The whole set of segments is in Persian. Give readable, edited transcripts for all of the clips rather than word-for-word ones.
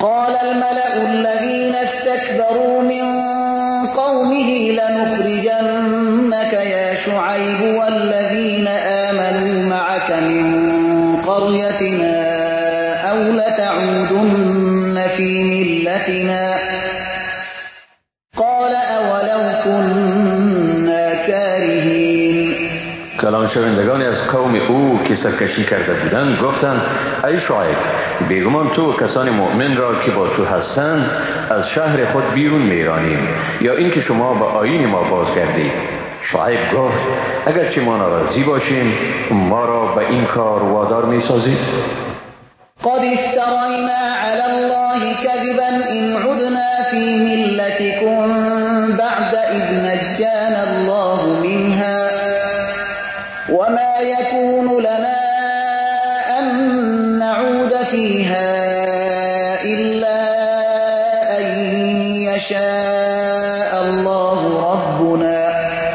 قال الملأ الذين استكبروا من قومه لنخرجنك يا شعيب والذين آمنوا معك من قريتنا أو لتعودن في ملتنا قال أولو كنا كارهين. کلام شوندگانی از قوم او که سرکشی کرده بودند گفتند ای شعیب، بیگمان تو کسان مؤمن را که با تو هستند از شهر خود بیرون میرانیم یا اینکه شما به آیین ما بازگردید. شعیب گفت اگرچه ما ناراضی باشیم ما را به این کار وادار میسازید؟ قد افترينا على الله كذبا إن عدنا في ملتكم بعد إذ نجانا الله منها وما يكون لنا أن نعود فيها إلا أن يشاء الله ربنا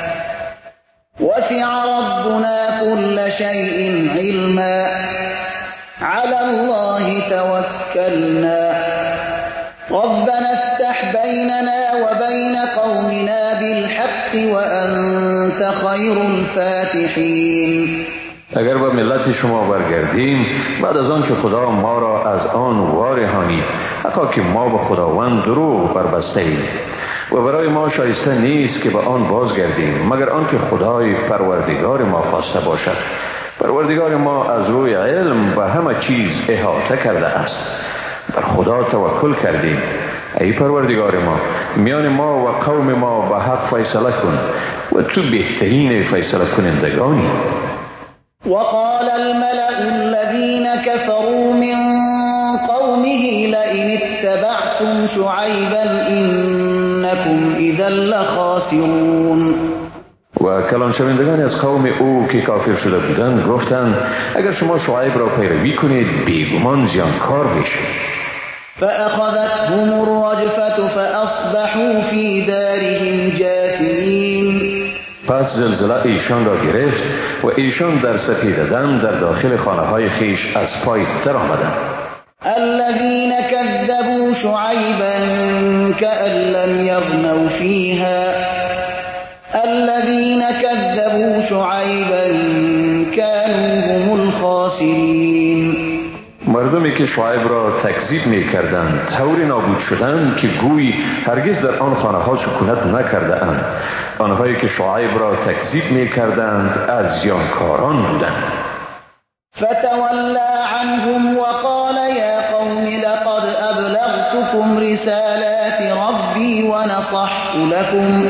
وسع ربنا كل شيء علما على الله توكلنا ربنا افتح بيننا وبين قومنا بالحق وأنت خير الفاتحين. اگر به ملت شما برگردیم بعد از آن که خدا ما را از آن وارهانید حتی که ما به خداوند دروغ بربسته ایم و برای ما شایسته نیست که به آن بازگردیم مگر آن که خدای پروردگار ما خواسته باشد. پروردگار ما از روی علم به همه چیز احاطه کرده است. بر خدا توکل کردیم. ای پروردگار ما میان ما و قوم ما به حق فیصله کن و تو بهترین فیصله کنندگانی. وقال الملأ الذين كفروا من قومه لئن اتبعتم شعيبا إنكم إذا لخاسرون. و کلام شوندگانی از قوم او که کافر شده بودند گفتند اگر شما شعیب را پیروی کنید بیگمان زیانکار میشید. فأخذتهم الرجفة فأصبحوا في دارهم جاثمين. پس زلزله ایشان را گرفت و ایشان در سپیده دم در داخل خانه های خیش از پای در آمدند. الذين كذبوا شعيبا كأن لم يغنوا فيها الذين كذبوا شعيبا كانوا هم الخاسرين. مردمی که شعیب را تکذیب می کردند طوری نابود شدند که گویی هرگز در آن خانه ها سکونت نکرده اند. آنهایی که شعیب را تکذیب می کردند از زیانکاران بودند. فتولى عنهم وقال يا قوم لقد أبلغتكم رسالات ربي ونصحت لكم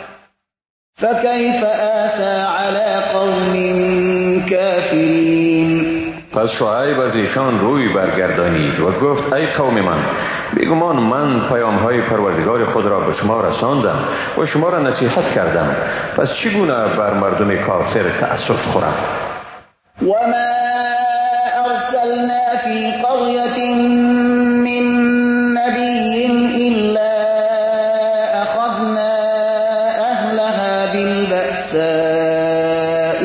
فكيف آسى على قوم كافرين. پس شعیب از ایشان روی برگردانید و گفت ای قوم بیگمان من پیام‌های پروردگار خود را به شما رساندم و شما را نصیحت کردم، پس چگونه بر مردم کافر تأسف خورم؟ وما أرسلنا في قرية من نبي إلا أخذنا أهلها بالبأساء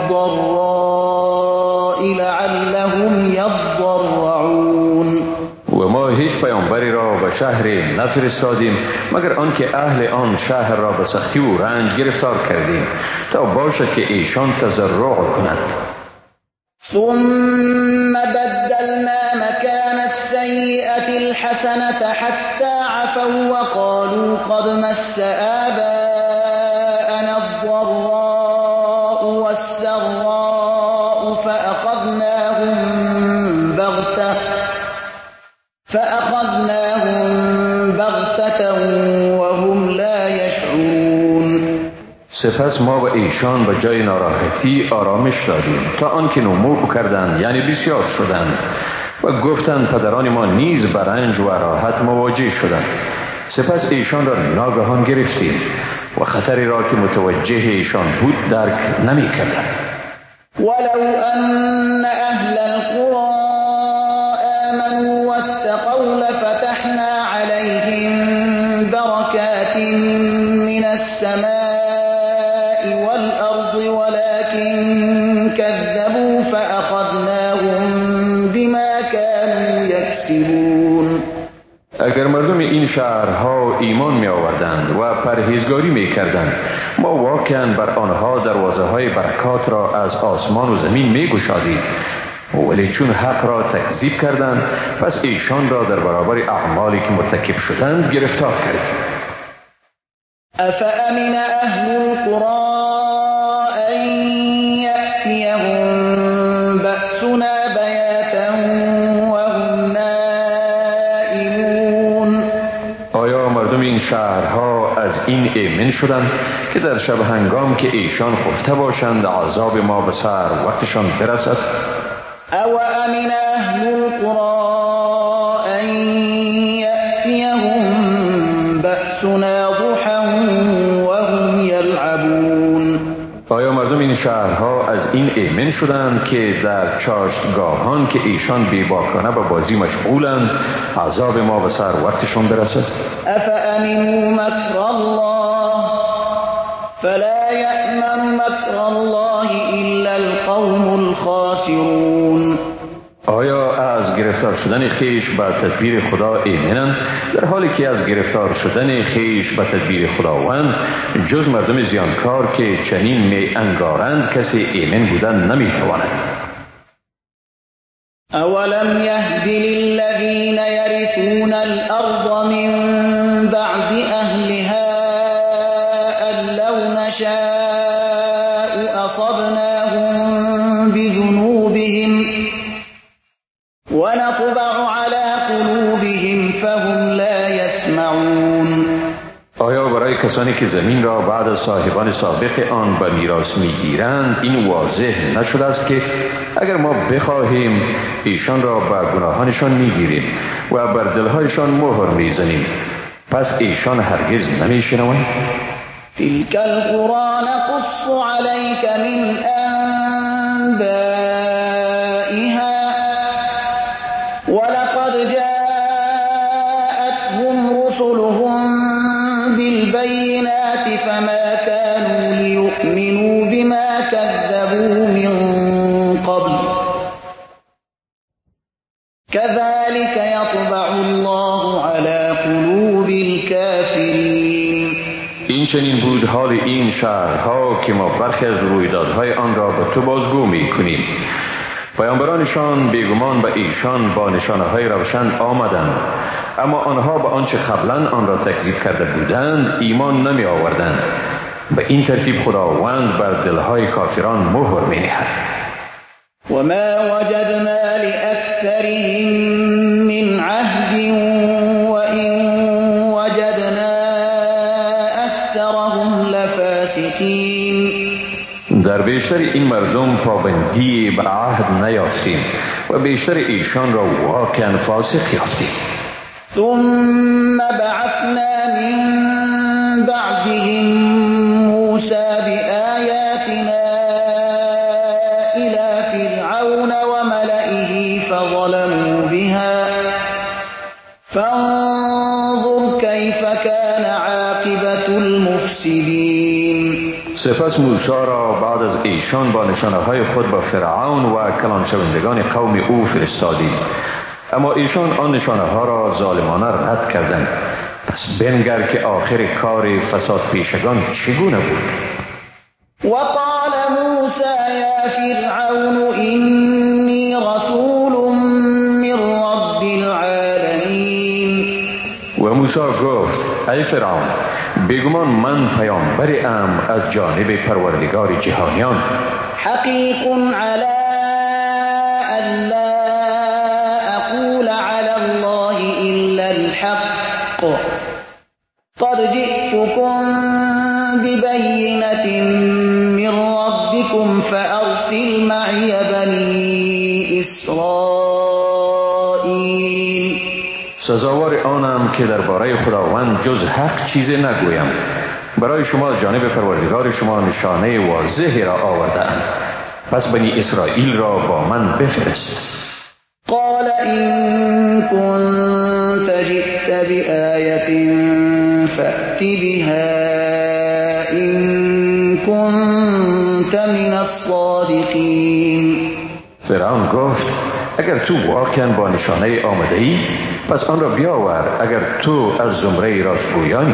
والضراء لعلهم يضرعون. و ما هیچ پیامبری را به شهری نفرستادیم مگر آنکه اهل آن شهر را به سختی و رنج گرفتار کردیم تا باشد که ایشان تضرع کنند. ثم بدلنا مكان السيئة الحسنة حتى عفوا وقالوا قد مس آباءنا الضراء والسراء فأخذناهم بغتة وهم لا يشعرون. سپس ما به ایشان به جای ناراحتی آرامش دادیم تا آنکه نمو کردند یعنی بسیار شدند و گفتند پدران ما نیز به رنج و راحت مواجه شدند. سپس ایشان را ناگهان گرفتیم و خطری را که متوجه ایشان بود درک نمی کردند. ولو أن أهل القرى آمنوا واتقوا لفتحنا عليهم بركات من السماء والأرض ولكن كذبوا فأخذناهم بما كانوا يكسبون. اگر مردم این شهرها ایمان می آوردند و پرهیزگاری می کردند، ما واقعا بر آنها دروازه های برکات را از آسمان و زمین می گشادیم، ولی چون حق را تکذیب کردند، پس ایشان را در برابر اعمالی که مرتکب شدند گرفتار کردیم. افامن اهل القرى ان یأتیهم بأسنا بیاتا وهم نائمون. آیا مردم این شهرها از این ایمن شدند که در شب هنگام که ایشان خفته باشند عذاب ما به سر وقتشان برسد؟ او امن اهل القرى ان یأتیهم بأسنا ضحا وهم یلعبون. آیا مردم این شهرها از این ایمن شدند که در چاشتگاهان که ایشان بیباکانه به بازی مشغولند عذاب ما به سر وقتشان برسد؟ افامنوا مکر الله فلا یأمن مکر الله الا القوم الخاسرون. آیا از گرفتار شدن خیش به تدبیر خدا ایمنند، در حالی که از گرفتار شدن خیش به تدبیر خداوند جز مردم زیانکار که چنین می انگارند کسی ایمن بودن نمی تواند؟ اولم یهد للذین یرثون الارض من بعد اهلها ان لو نشاء اصبناهم بذنوبهم ونطبع على قلوبهم فهم لا يسمعون. آیا برای کسانی که زمین را بعد از صاحبان سابق آن به میراث میگیرند این واضح نشده است که اگر ما بخواهیم ایشان را بر گناهانشان میگیریم و بر دلهایشان مهر میزنیم، پس ایشان هرگز نمیشنوند؟ تلك القرى نقص عليك من انبائها ولقد جاءتهم رسلهم بالبينات فما كانوا ليؤمنوا بما كذبوا من قبل كذلك يطبع الله على قلوب الكافرين. این چنین بود حال این شهرها که ما برخی از رویدادهای آن را به تو بازگو می کنیم. پیامبرانشان بیگمان به ایشان با نشانه‌های روشن آمدند، اما آنها به آنچه قبلا آن را تکذیب کرده بودند ایمان نمی آوردند. به این ترتیب خداوند بر دلهای کافران مهر می نهد. وما وجدنا لأكثرهم من عهد وإن وجدنا أكثرهم لفاسقين. در بیشتر این مردم پابندی به عهد نیافتیم و بیشتر ایشان را واقعا فاسق یافتیم. ثم بعثنا من بعدهم موسى بآياتنا إلى فرعون وملئه فظلموا بها فانظر كيف كان عاقبة المفسدين. سپس موسی را بعد از ایشان با نشانه‌های خود به فرعون و کلان شوندگان قوم او فرستادیم، اما ایشان آن نشانه‌ها را ظالمانه رد کردند. پس بنگر که آخر کار فساد پیشگان چگونه بود. وقال موسى يا فرعون إني رسول من رب العالمين. و موسی گفت ای فرعون، بیگمان من پیامبری ام از جانب پروردگار جهانیان. حقیق على أن لا أقول على الله إلا الحق قد جئتكم ببينة من ربكم فأرسل معي بني إسرائيل. سزاوار آنم که درباره خداوند جز حق چیزی نگویم. برای شما از جانب پروردگار شما نشانه واضحی را آورده‌ام، پس بنی اسرائیل را با من بفرست. قال إن كنت جئت بآية فأت بها إن كنت من الصادقين. فرعون گفت اگر تو واقعا با نشانه آمده ای پس آن را بیاور اگر تو از زمره راستگویانی.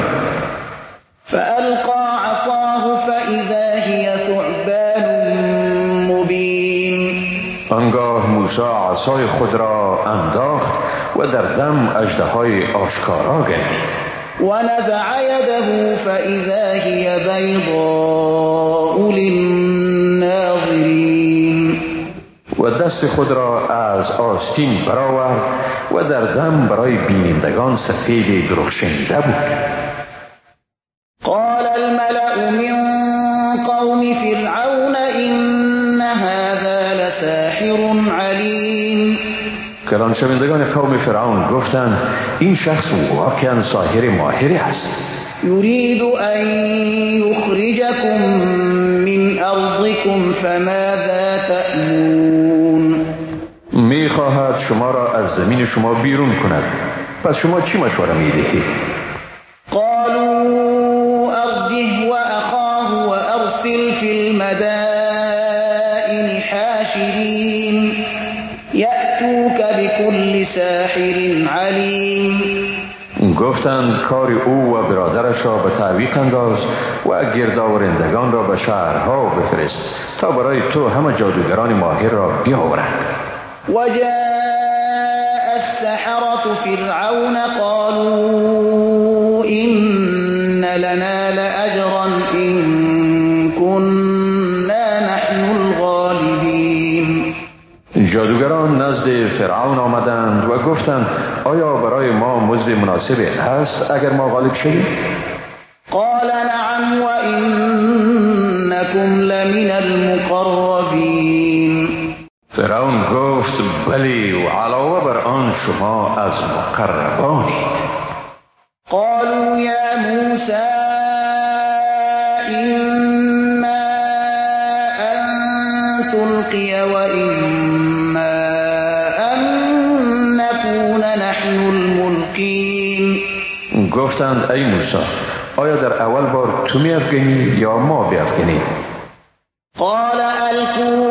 فألقى عصاه فإذا هي ثعبان مبین. آنگاه موسی عصای خود را انداخت و در دم اژدهای آشکارا گردید. ونزع يده فإذا هي بيضاء للناظرين. و دست خود را از آستین برآورد و در دم برای بینندگان سفید درخشنده بود. قال الملأ من قوم فرعون إن هذا لساحر عليم. کلان شوندگان قوم فرعون گفتند این شخص واقعا ساحر ماهری است. يريد أن يخرجكم من أرضكم فماذا تأمرون. میخواهد شما را از زمین شما بیرون کند، پس شما چی مشوره میدهید؟ قالوا أرجه وأخاه وأرسل في المدائن حاشرين يأتوك بكل ساحر عليم. گفتند کار او و برادرش را به تعویق انداز و گردآورندگان را به شهرها بفرست تا برای تو همه جادوگران ماهر را بیاورند. وجاء السحرة فرعون قالوا إن لنا لأجرا إن كنا نحن الغالبين. جادوگران نزد فرعون آمدند و گفتند آیا برای ما مزد مناسبی هست اگر ما غالب شویم؟ قال نعم وإنكم لمن المقربين. فرعون گفت بلی و علاوه بر آن شما از مقربانید. قالوا يا موسى إما أن تلقي وإما أن نكون نحن الملقين. گفتند ای موسی آیا در اول بار تو می افگنی یا ما بیافگنیم؟ قال ألقوا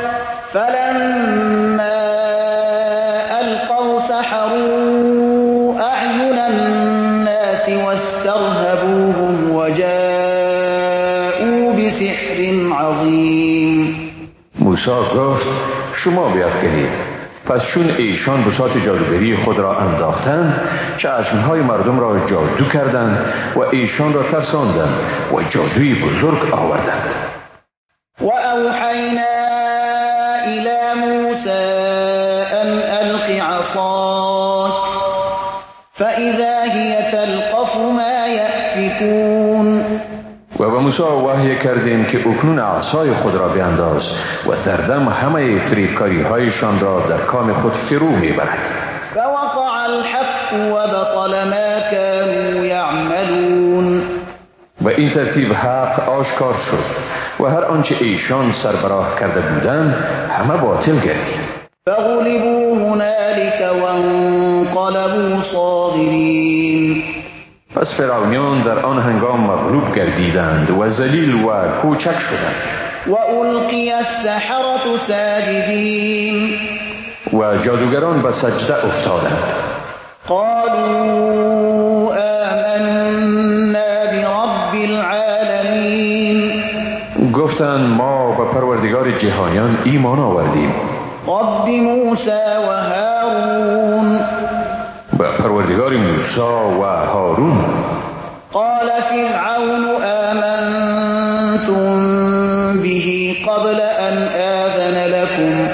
فلما ألقوا سحروا أعين الناس واسترهبوهم وجاءوا بسحر عظيم. موسی گفت شما بیافگنید. پس چون ایشان بساط جادوگری خود را انداختند چشمهای مردم را جادو کردند و ایشان را ترساندند و جادوی بزرگ آوردند. وأوحينا إلى موسى أن ألق عصاك فإذا هي تلقف ما يأفكون. و به موسی وحی کردیم که اکنون عصای خود را بیانداز و در دم همه فریبکاری هایشان را در کام خود فرو میبرد. فوقع الحق وبطل ما كانوا يعملون. و این ترتیب حق آشکار شد و هر آنچه ایشان سربراه کرده بودند همه باطل گردید. فغلبوا هنالك وانقلبوا صاغرين. پس فرعونیان در آن هنگام مغلوب گردیدند و ذلیل و کوچک شدند. وألقي السحرة ساجدين. و جادوگران به سجده افتادند. قالوا آمنا برب العالمين. گفتند ما به پروردگار جهانیان ایمان آوردیم. رب موسى وهارون. به پروردگار موسی و هارون. قال فرعون آمنتم به قبل أن آذن لكم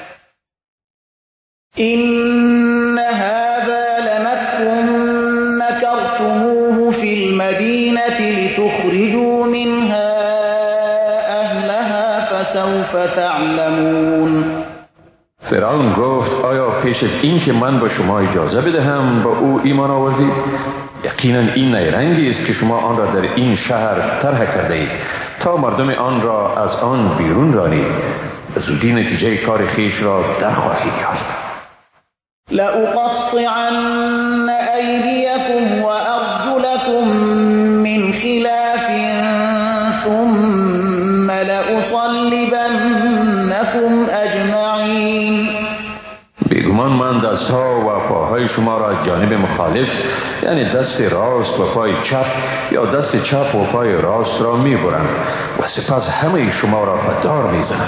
إن هذا لمكر مكرتموه في المدينة لتخرجوا منها أهلها فسوف تعلمون. فرعون گفت آیا پیش از این که من به شما اجازه بدهم به او ایمان آوردید؟ یقینا این نیرنگی است که شما آن را در این شهر طرح کرده اید تا مردم آن را از آن بیرون رانید. به زودی نتیجه کار خیش را در خواهید یافت. لأقطعن أيديكم وأرجلكم من خلاف ثم لأصلبنكم أجمعين. پای شما را از جانب مخالف، یعنی دست راست و پای چپ یا دست چپ و پای راست را میبرند و سپس همه شما را به دار میزنند.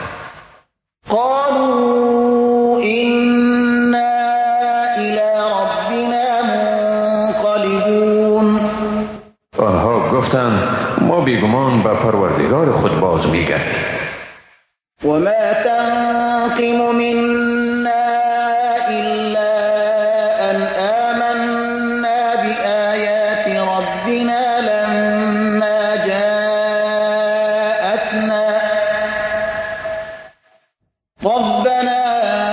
قالوا إنا إلى ربنا منقلبون. آنها گفتند ما بیگمان به پروردگار خود باز میگردیم. وما تنقم منا إلا أن آمنا بآيات ربنا لما جاءتنا ربنا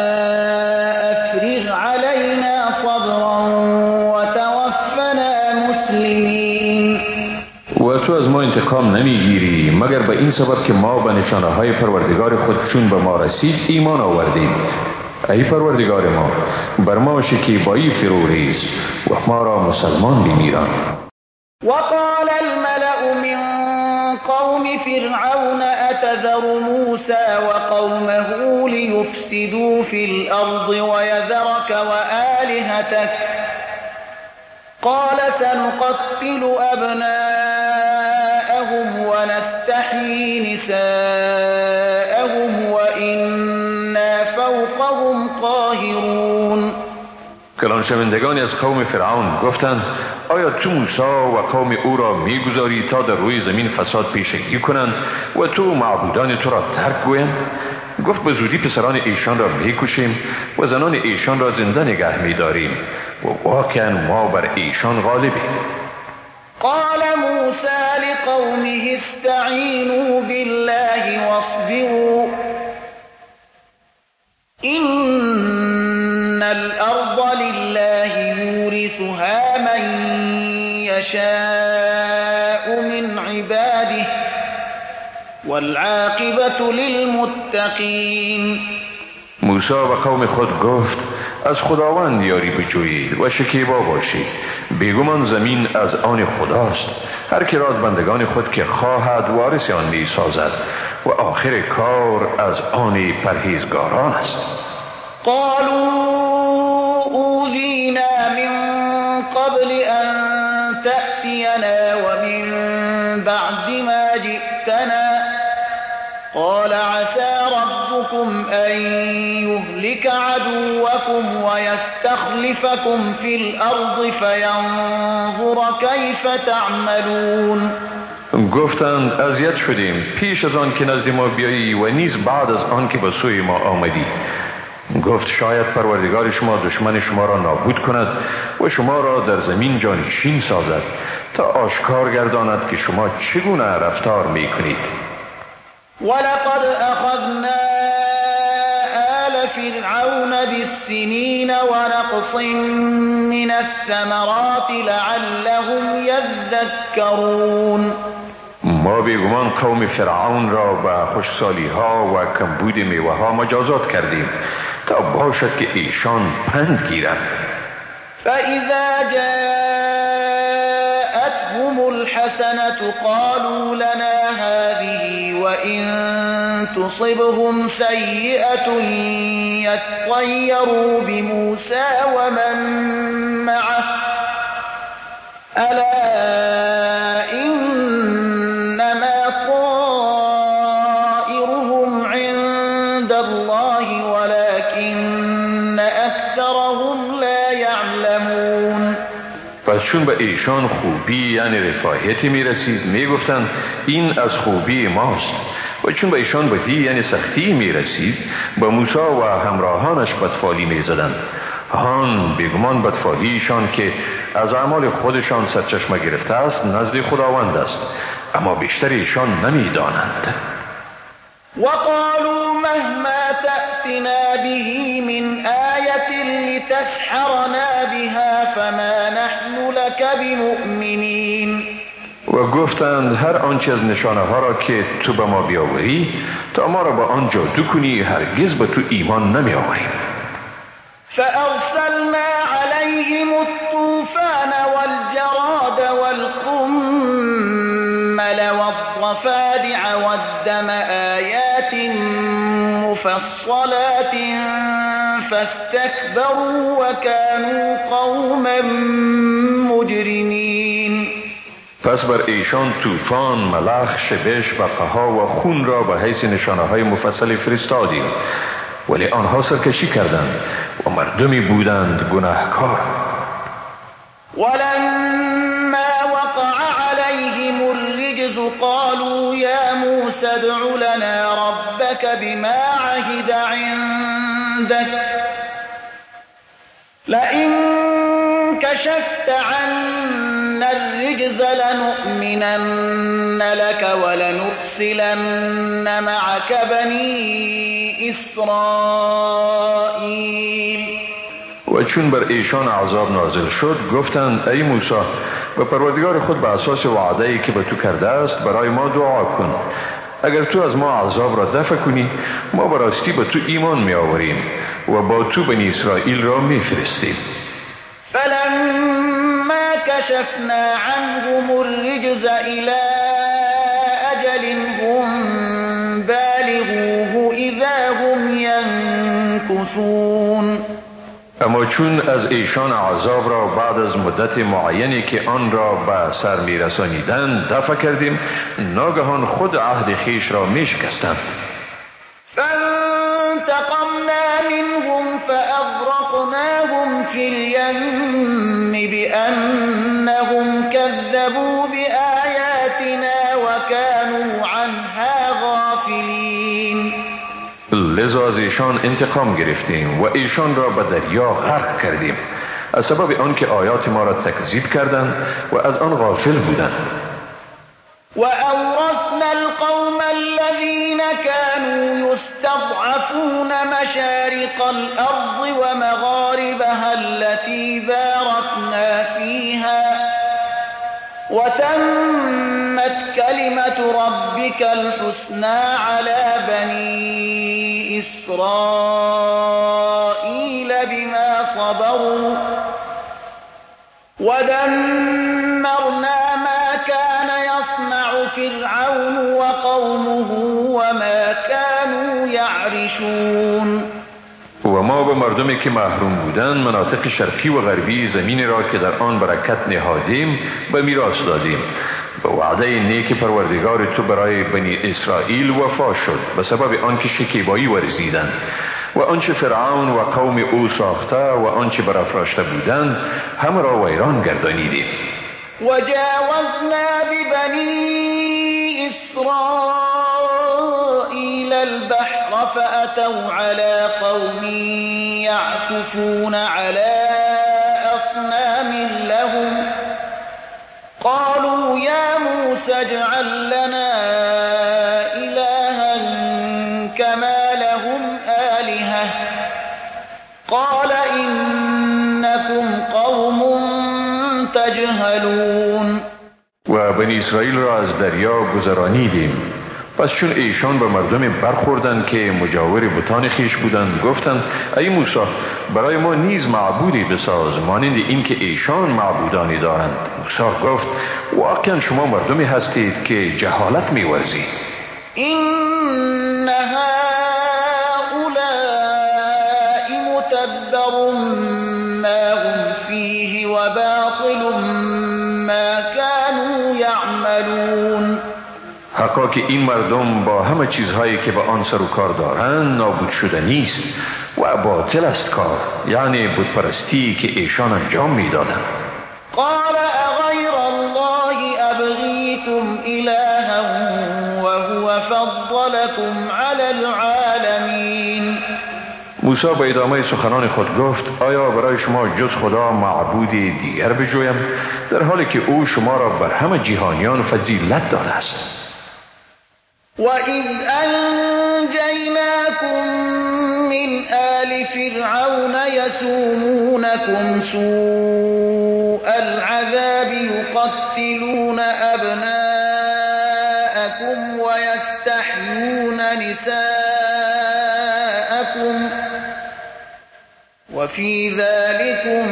أفرغ علينا صبرا وتوفنا مسلمين. و تو از ما انتقام نمیگیری مگر به این سبب که ما به نشانه های پروردگار خود چون به ما رسید ایمان آوردیم. ای پروردگار ما، بر ما شکیبایی فرو ریز و ما را مسلمان بمیران. وقال الملأ من قوم فرعون أتذر موسى وقومه ليفسدوا في الأرض ويذرك وآلهتك قال سنقتل أبناءهم ونستحيي نساءهم وإنا فوقهم قاهرون. کلان شوندگانی از قوم فرعون گفتند آیا تو موسی و قوم او را میگذاری تا در روی زمین فساد پیشگی کنند و تو معبودان تو را ترک گویند؟ گفت به زودی پسران ایشان را میکشیم و زنان ایشان را زنده نگه میداریم و واقعا ما بر ایشان غالبیم. قال موسى لقومه استعينوا بالله واصبروا إن الأرض لله يورثها من يشاء من عباده والعاقبة للمتقين. موسی و قوم خود گفت از خداوند یاری بجویید و شکیبا باشید، بیگمان زمین از آن خداست، هر که را از بندگان خود که خواهد وارث آن می سازد و آخر کار از آن پرهیزگاران است. قالوا أوذينا من قبل أن تأتينا ومن بعد ما جئتنا قال عسى ربكم أن يهلك عدوكم ويستخلفكم في الأرض فينظر كيف تعملون. گفتند اذیت شدیم پیش از آن که نزد ما بیایی و نیز بعد از آن که به سوی ما آمدی. گفت شاید پروردگار شما دشمن شما را نابود کند و شما را در زمین جانشین سازد تا آشکار گرداند که شما چگونه رفتار می کنید. ولقد أخذنا آل فرعون بالسنين ونقص من الثمرات لعلهم يذكرون. ما بیگمان قوم فرعون را به خشکسالی ها و کمبود میوه ها مجازات کردیم تا باشد که ایشان پند گیرند. فإذا جاءتهم الحسنة قالوا لنا هذه وإن تصبهم سيئة يطيروا بموسى ومن معه ألا إنما طائرهم عند الله ولكن أكثرهم لا يعلمون. پس چون به ایشان خوبی یعنی رفاهیتی می رسید می گفتند این از خوبی ماست و چون به ایشان بدی یعنی سختی می رسید به موسی و همراهانش بدفالی می زدند. آن بیگمان بدفالیشان که از اعمال خودشان سرچشمه گرفته است نزد خداوند است، اما بیشتر ایشان نمی دانند. وقالوا مهما تأتنا به من آية لتسحرنا بها فما نحن لك بمؤمنين. و گفتند هر آنچه از نشانه ها را که تو به ما بیاوری تا ما را به آن جادو کنی هرگز به تو ایمان نمی آوریم. فأرسلنا عليهم الطوفان والجراد والقمل والضفادع والدم آيات مفصلات فاستكبروا وكانوا قوما مجرمین. پس بر ایشان طوفان، ملخ، شبش، برقها و خون را به حیث نشانه‌های مفصلی فرستادیم، ولی آنها سرکشی کردند و مردمی بودند گناهکار. ولما وقع عليهم الرجز قالوا يا موسى ادع لنا ربك بما عهد عندك لئن كشفت عنا الرجز لنؤمنن لك ولنرسلن معك بني إسرائيل. و چون بر ایشان عذاب نازل شد گفتند ای موسی به پروردگار خود به اساس وعده‌ای که به تو کرده است برای ما دعا کن. اگر تو از ما عذاب را دفع کنی ما به راستی به تو ایمان می آوریم و با تو بنی اسرائیل را می فرستیم. فلما كشفنا عنهم الرجز إلى أجل هم بالغوه إذا هم ينكثون. اما چون از ایشان عذاب را بعد از مدت معینی که آن را به سر می رسانیدند دفع کردیم ناگهان خود عهد خیش را می شکستند. فانتقمنا منهم فأغرقناهم في اليم بأنهم كذبوا بآياتنا وكانوا عنها غافلين. لذا از ایشان انتقام گرفتیم و ایشان را به دریا غرق کردیم از سبب آنکه آیات ما را تکذیب کردند و از آن غافل بودند. وأورثنا القوم الذين كانوا يستضعفون مشارق الأرض ومغاربها التي باركنا فيها وتمت كلمة ربك الحسنى على بني إسرائيل بما صبروا ودمرنا ما كان يصنع فرعون وقومه وما كانوا يعرشون. و ما به مردمی که محروم بودند مناطق شرقی و غربی زمین را که در آن برکت نهادیم به میراث دادیم. به وعده نیک پروردگار تو برای بنی اسرائیل وفا شد به سبب آنکه شکیبایی ورزیدند و آنچه فرعون و قوم او ساخته و آنچه برافراشته بودند همه را ویران گردانیدیم. وجاوزنا ببني إسرائيل البحر فأتوا على قوم يعكفون على أصنام لهم قالوا يا موسى اجعل لنا إلها كما لهم آلهة قال إنكم قوم تجهلون. و بنی اسرائیل را از دریا گذرانیدیم. پس چون ایشان به مردمی برخوردند که مجاور بتان خیش بودند گفتند ای موسی برای ما نیز معبودی بساز مانند این که ایشان معبودانی دارند. موسی گفت واقعا شما مردمی هستید که جهالت می‌ورزید. إن هؤلاء متبر ما هم فيه وباطل ما كانوا يعملون. حقا که این مردم با همه چیزهایی که به آن سر و کار دارند نابود شده نیست و باطل است کار، یعنی بتپرستی که ایشان انجام میدادند. قال اغیر الله ابغیکم الها وهو فضلكم علی العالمین. موسی به ادامه سخنان خود گفت آیا برای شما جز خدا معبودی دیگر بجویم در حالی که او شما را بر همه جهانیان فضیلت داده است. وَإِذْ أَنْجَيْنَاكُمْ مِنْ آلِ فِرْعَوْنَ يَسُومُونَكُمْ سُوءَ الْعَذَابِ يُقَتِّلُونَ أَبْنَاءَكُمْ وَيَسْتَحْيُونَ نِسَاءَكُمْ وَفِي ذَلِكُمْ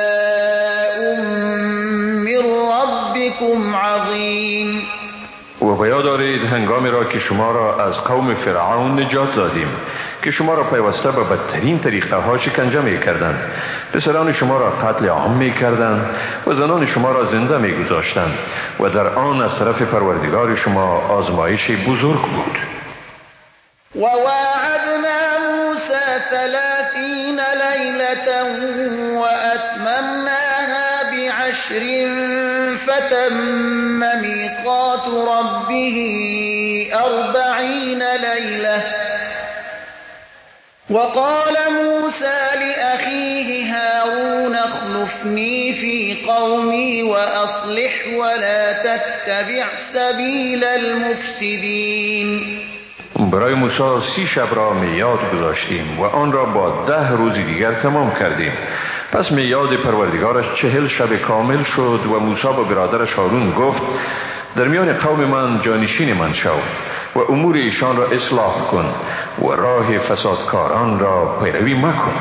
بَلَاءٌ مِّن رَّبِّكُمْ عَظِيمٌ. و و به یاد دارید هنگامی را که شما را از قوم فرعون نجات دادیم که شما را پیوسته به بدترین طریقه ها شکنجه می کردند، پسران شما را قتل عام می کردند و زنان شما را زنده می گذاشتند و در آن از طرف پروردگار شما آزمایش بزرگ بود. وواعدنا موسى 30 ليلة وأتممناها ب10 فتم ميقات ربه 40 ليلة وقال موسى لأخيه هارون اخلفني في قومي وأصلح ولا تتبع سبيل المفسدين. برای موسی 30 شب را میعاد گذاشتیم و آن را با 10 روز دیگر تمام کردیم. پس میعاد پروردگارش 40 شب کامل شد و موسی با برادرش هارون گفت در میان قوم من جانشین من شو و امور ایشان را اصلاح کن و راه فسادکاران را پیروی مکن.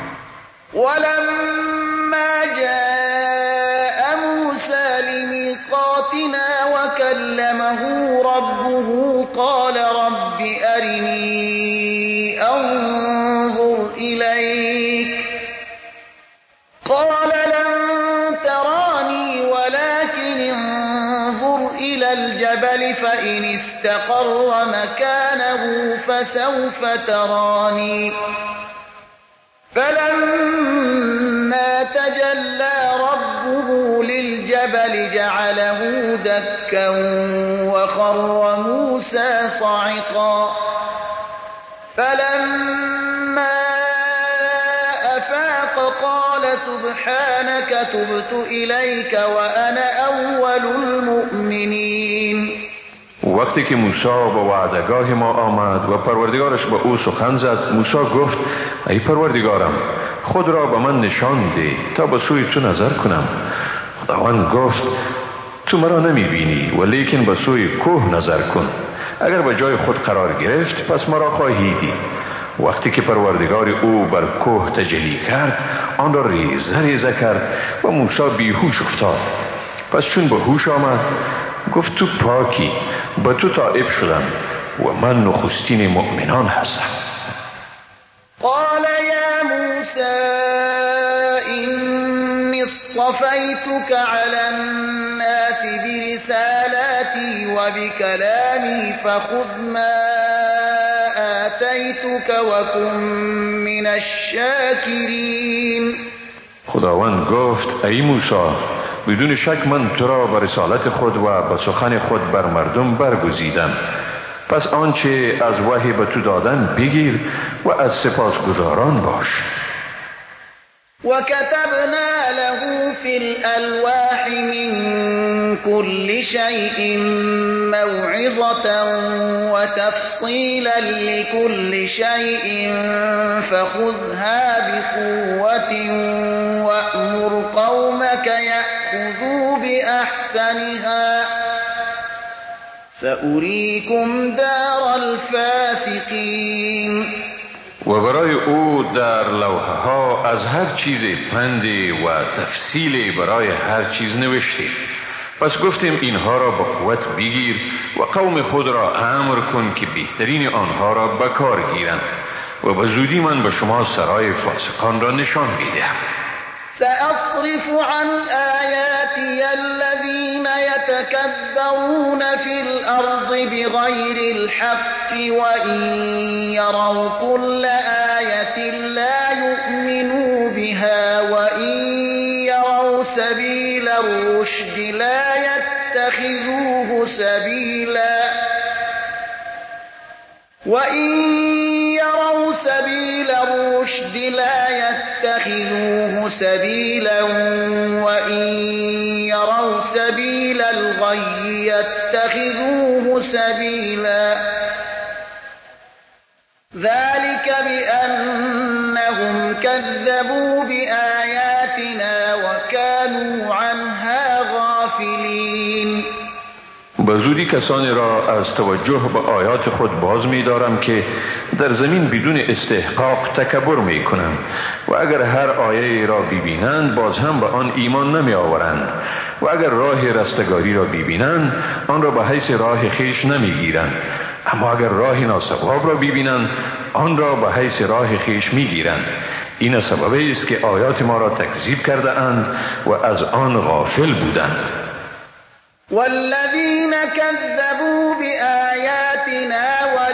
ولما جاء موسى لميقاتنا وكلمه ربه قال رب أرني أنظر إليك قال لن تراني ولكن انظر إلى الجبل فإن استقر مكانه فسوف تراني فلما تجلى ربه للجبل جعله دكا وخر موسى صعقا فلما أفاق قال سبحانك تبت إليك وأنا أول المؤمنين. وقتی که موسی به وعدگاه ما آمد و پروردگارش به او سخن زد، موسی گفت ای پروردگارم خود را به من نشان ده تا به سوی تو نظر کنم. خداوند گفت تو مرا نمی بینی و لیکن به سوی کوه نظر کن، اگر به جای خود قرار گرفت پس مرا خواهی دید. وقتی که پروردگار او بر کوه تجلی کرد آن را ریزه ریزه کرد و موسی بیهوش افتاد. پس چون به هوش آمد گفت تو پاکی، به تو تائب شدم و من نخستین مؤمنان هستم. قال یا موسی إني اصطفيتك على الناس برسالاتي وبكلامي فخذ ما آتيتك وكن من الشاكرين. خداوند گفت ای موسی بدون شک من تو را به رسالت خود و به سخن خود بر مردم برگزیدم، پس آنچه از وحی به تو دادن بگیر و از سپاسگزاران باش. وكتبنا له في الألواح من كل شيء موعظة وتفصيلا لكل شيء فخذها بقوة وأمر قومك يأخذوا بأحسنها سأريكم دار الفاسقين. و برای او در لوحه ها از هر چیز پندی و تفصیلی برای هر چیز نوشتیم. پس گفتیم اینها را با قوت بگیر و قوم خود را امر کن که بهترین آنها را به کار گیرند و به زودی من به شما سرای فاسقان را نشان میدهم. سأصرف عن آياتي الذين يتكبرون في الأرض بغير الحق وإن يروا كل آية لا يؤمنوا بها وإن يروا سبيل الرشد لا يتخذوه سبيلا وإن يروا سبيل الغي يتخذوه سبيلا ذلك بأنهم كذبوا بآياتنا وكانوا عنها غافلين. به زودی کسانی را از توجه به آیات خود باز می دارم که در زمین بدون استحقاق تکبر می کنند و اگر هر آیه را ببینند باز هم به آن ایمان نمی آورند و اگر راه رستگاری را ببینند آن را به حیث راه خیش نمیگیرند، اما اگر راه ناصواب را ببینند آن را به حیث راه خیش میگیرند. این سبب است که آیات ما را تکذیب کرده اند و از آن غافل بودند. والذین كذبوا بآیاتنا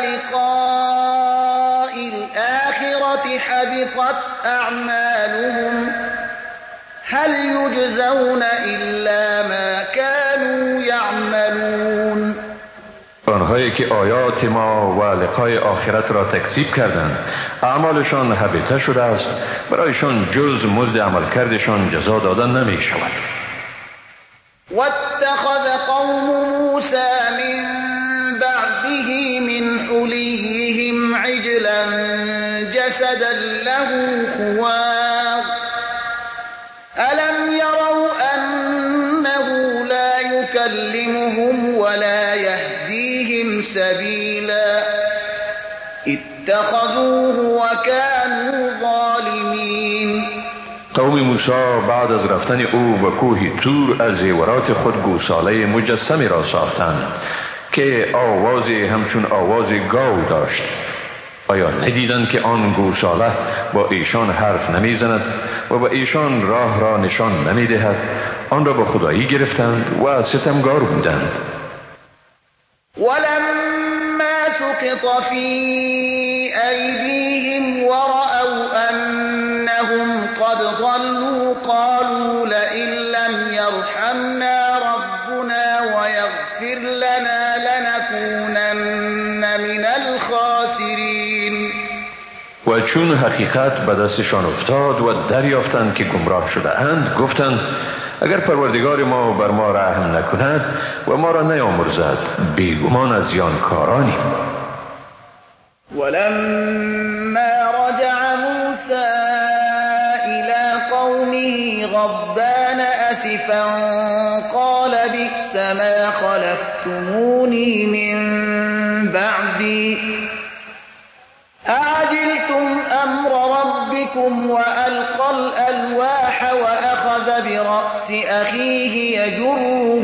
ولقاء الآخرة حبطت اعمالهم هل یجزون الا ما كانوا یعملون. آنهایی که آیات ما و لقای آخرت را تکذیب کردند اعمالشان حبطه شده است، برایشان جز مزد عملکردشان جزا دادن نمی شود. واتخذ قوم موسى من بعده من حليهم عجلا جسدا له خوار ألم يروا أنه لا يكلمهم ولا يهديهم سبيلا اتخذوه وكانوا ظالمين. قوم موسی بعد از رفتن او به کوه طور از زیورات خود گوساله مجسمی را ساختند که آوازی همچون آواز گاو داشت. آیا ندیدند که آن گوساله با ایشان حرف نمیزند و با ایشان راه را نشان نمیدهد؟ آن را به خدایی گرفتند و ستمگار بودند. ولما سقط في أيديهم ورأوا أنهم قد ضلوا قالوا لئن لم يرحمنا ربنا ويغفر لنا لنكونن من الخاسرين. و چون حقیقت به دستشان افتاد و دریافتند که گمراه شده اند گفتند اگر پروردگار ما بر ما رحم نکند و ما را نیامرزد بیگمان از زیانکارانیم. ولما رجع موسى إلى قومه غضبان أسفا قال بئس ما خلفتموني من بعدي أعجلتم أمر ربكم وألقى الألواح وأخذ برأس أخيه يجره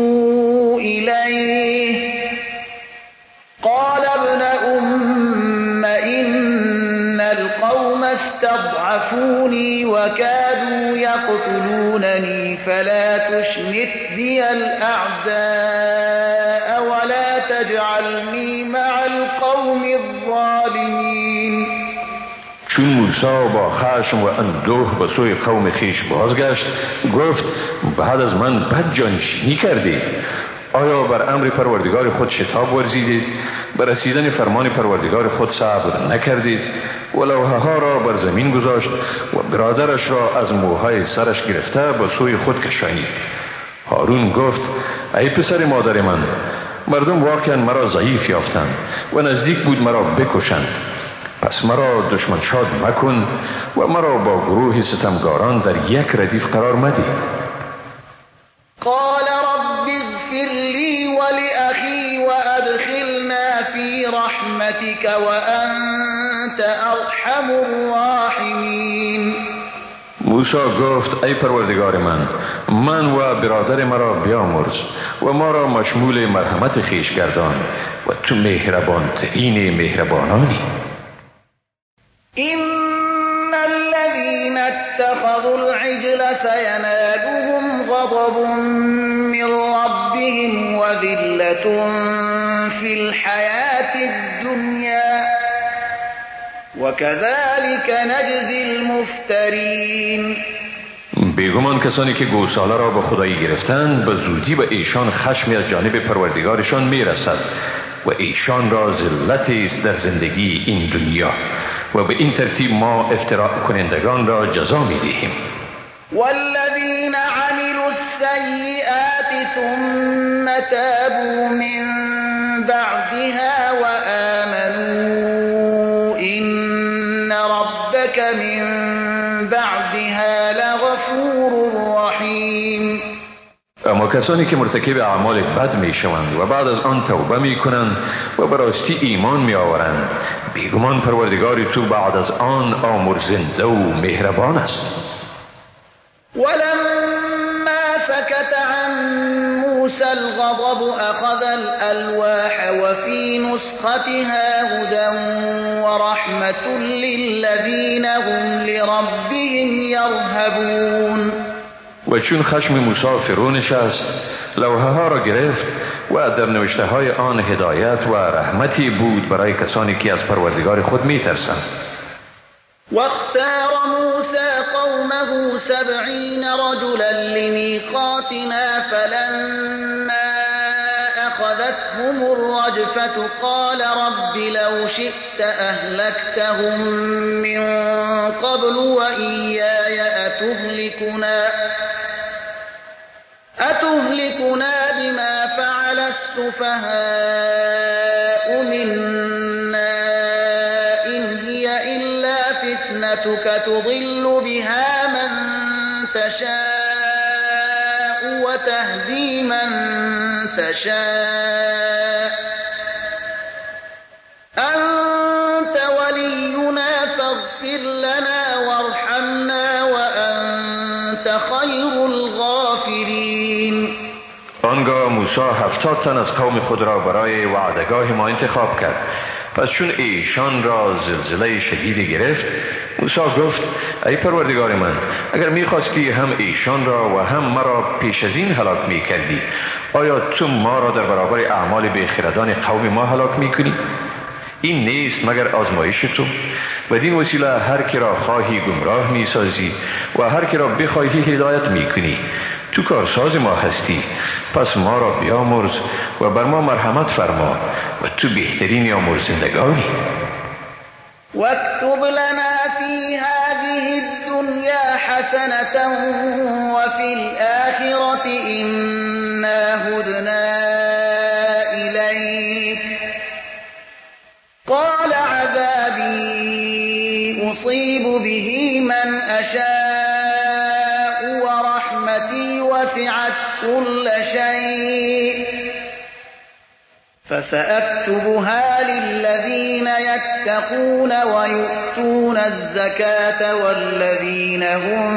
إليه قال ابن أم إن القوم استضعفوني وكادوا يقتلونني فلا تشمت بي الأعداء ولا تجعلني مع القوم الظالمين. چون موسی با خشم و اندوه به سوی قوم خیش بازگشت گفت بعد از من بدجانشینی کردید. آیا بر امر پروردگار خود شتاب ورزیدید؟ بر رسیدن فرمان پروردگار خود صبر نکردید و لوحه ها را بر زمین گذاشت و برادرش را از موهای سرش گرفته به سوی خود کشانید. هارون گفت ای پسر مادر من، مردم واقعا مرا ضعیف یافتند و نزدیک بود مرا بکشند، پس مرا دشمن شاد مکن و مرا با گروه ستمگاران در یک ردیف قرار مده. قال رب اغفر لي ولأخي وأدخلنا في رحمتك وأنت أرحم الراحمين. موسی گفت ای پروردگار من و برادر مرا بیامرز و ما را مشمول مرحمت خویش گردان و تو مهربان ترین مهربانانی. إن الذين اتخذوا العجل سينالهم غضب من ربهم وذلة في الحياة الدنيا وكذلك نجزي المفترين. بیگمان کسانی که گوساله را به خدایی گرفتند به زودی به ایشان خشمی از جانب پروردگارشان میرسد و ایشان را ذلتی است در زندگی این دنیا و به این ترتیب ما افتراء کنندگان را جزا میدهیم. والذین عملوا السیئات ثم تابوا من بعدها وآمنوا إن ربك من بعدها لغفور رحیم. اما کسانی که مرتکب اعمال بد می شوند و بعد از آن توبه می کنند و به راستی ایمان می آورند بیگمان پروردگار تو بعد از آن آمرزنده و مهربان است. ولما سكت نكبت عن موسى الغضب أخذ الألواح وفي نسختها هدى ورحمة للذين هم لربهم يرهبون. و چون خشم موسی فرو نشست لوحه ها را گرفت و در نوشته های آن هدایت و رحمتی بود برای کسانی که از پروردگار خود می ترسند. واختار موسى قومه 70 رجلا لميقاتنا فلما أخذتهم الرجفة قال رب لو شئت أهلكتهم من قبل وإياي أتهلكنا بما فعل السفهاء منا إن هي إلا فتنتك تضل بها من تشاء وتهدي من تشاء أنت ولينا فاغفر لنا وارحمنا وأنت خير الغافرين. آنگاه موسی 70 تن از قوم خود را برای وعدگاه ما انتخاب کرد. پس چون ایشان را زلزله شدیدی گرفت موسی گفت ای پروردگار من اگر می‌خواستی هم ایشان را و هم مرا پیش از این هلاک می‌کردی آیا تو ما را در برابر اعمال بیخردان قوم ما هلاک می‌کنی؟ این نیست مگر آزمایش تو. بدین وسیله هر کی را خواهی گمراه می‌سازی و هر کی را بخواهی هدایت می‌کنی. تو کارساز ما هستی پس ما را بیامرز و بر ما مرحمت فرما و تو بهترین آمرزندگانی. واكتب لنا في هذه الدنيا حسنة وفي الآخرة إنا هدنا إليك قال عذابي أصيب به من أشاء ورحمتي وسعت كل شيء فسأكتبها للذين يتقون ويؤتون الزكاة والذين هم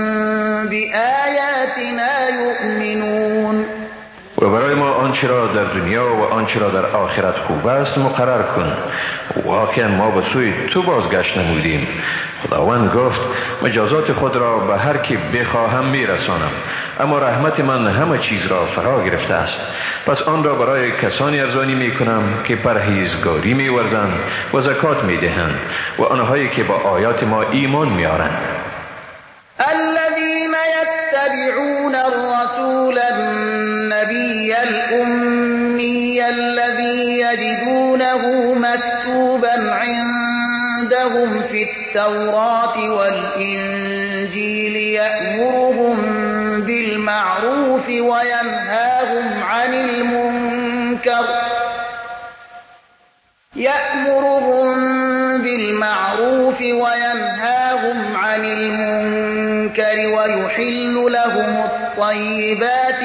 بآياتنا يؤمنون. و برای ما آنچه را در دنیا و آنچه را در آخرت خوب است مقرر کن. واقعا ما به سوی تو بازگشت نمودیم. خداوند گفت مجازات خود را به هر کی بخواهم میرسانم اما رحمت من همه چیز را فرا گرفته است. پس آن را برای کسانی ارزانی میکنم که پرهیزگاری میورزند و زکات میدهند و آنهایی که با آیات ما ایمان میارند. الذين يتبعون الرسول النبي الأمي الذي يجدونه مكتوبا عندهم في التوراة والإنجيل يأمرهم بالمعروف وينهاهم عن المنكر ويحل لهم الطيبات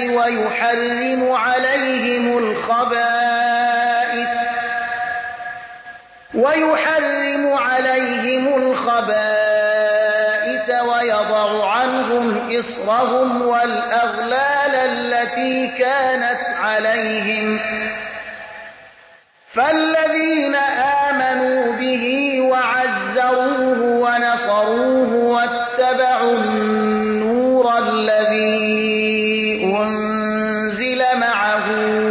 ويحرم عليهم الخبائث ويضع عنهم إصرهم والأغلال التي كانت عليهم فالذين آمنوا به وعزروه ونصروه واتبعوا النور الذي أنزل معه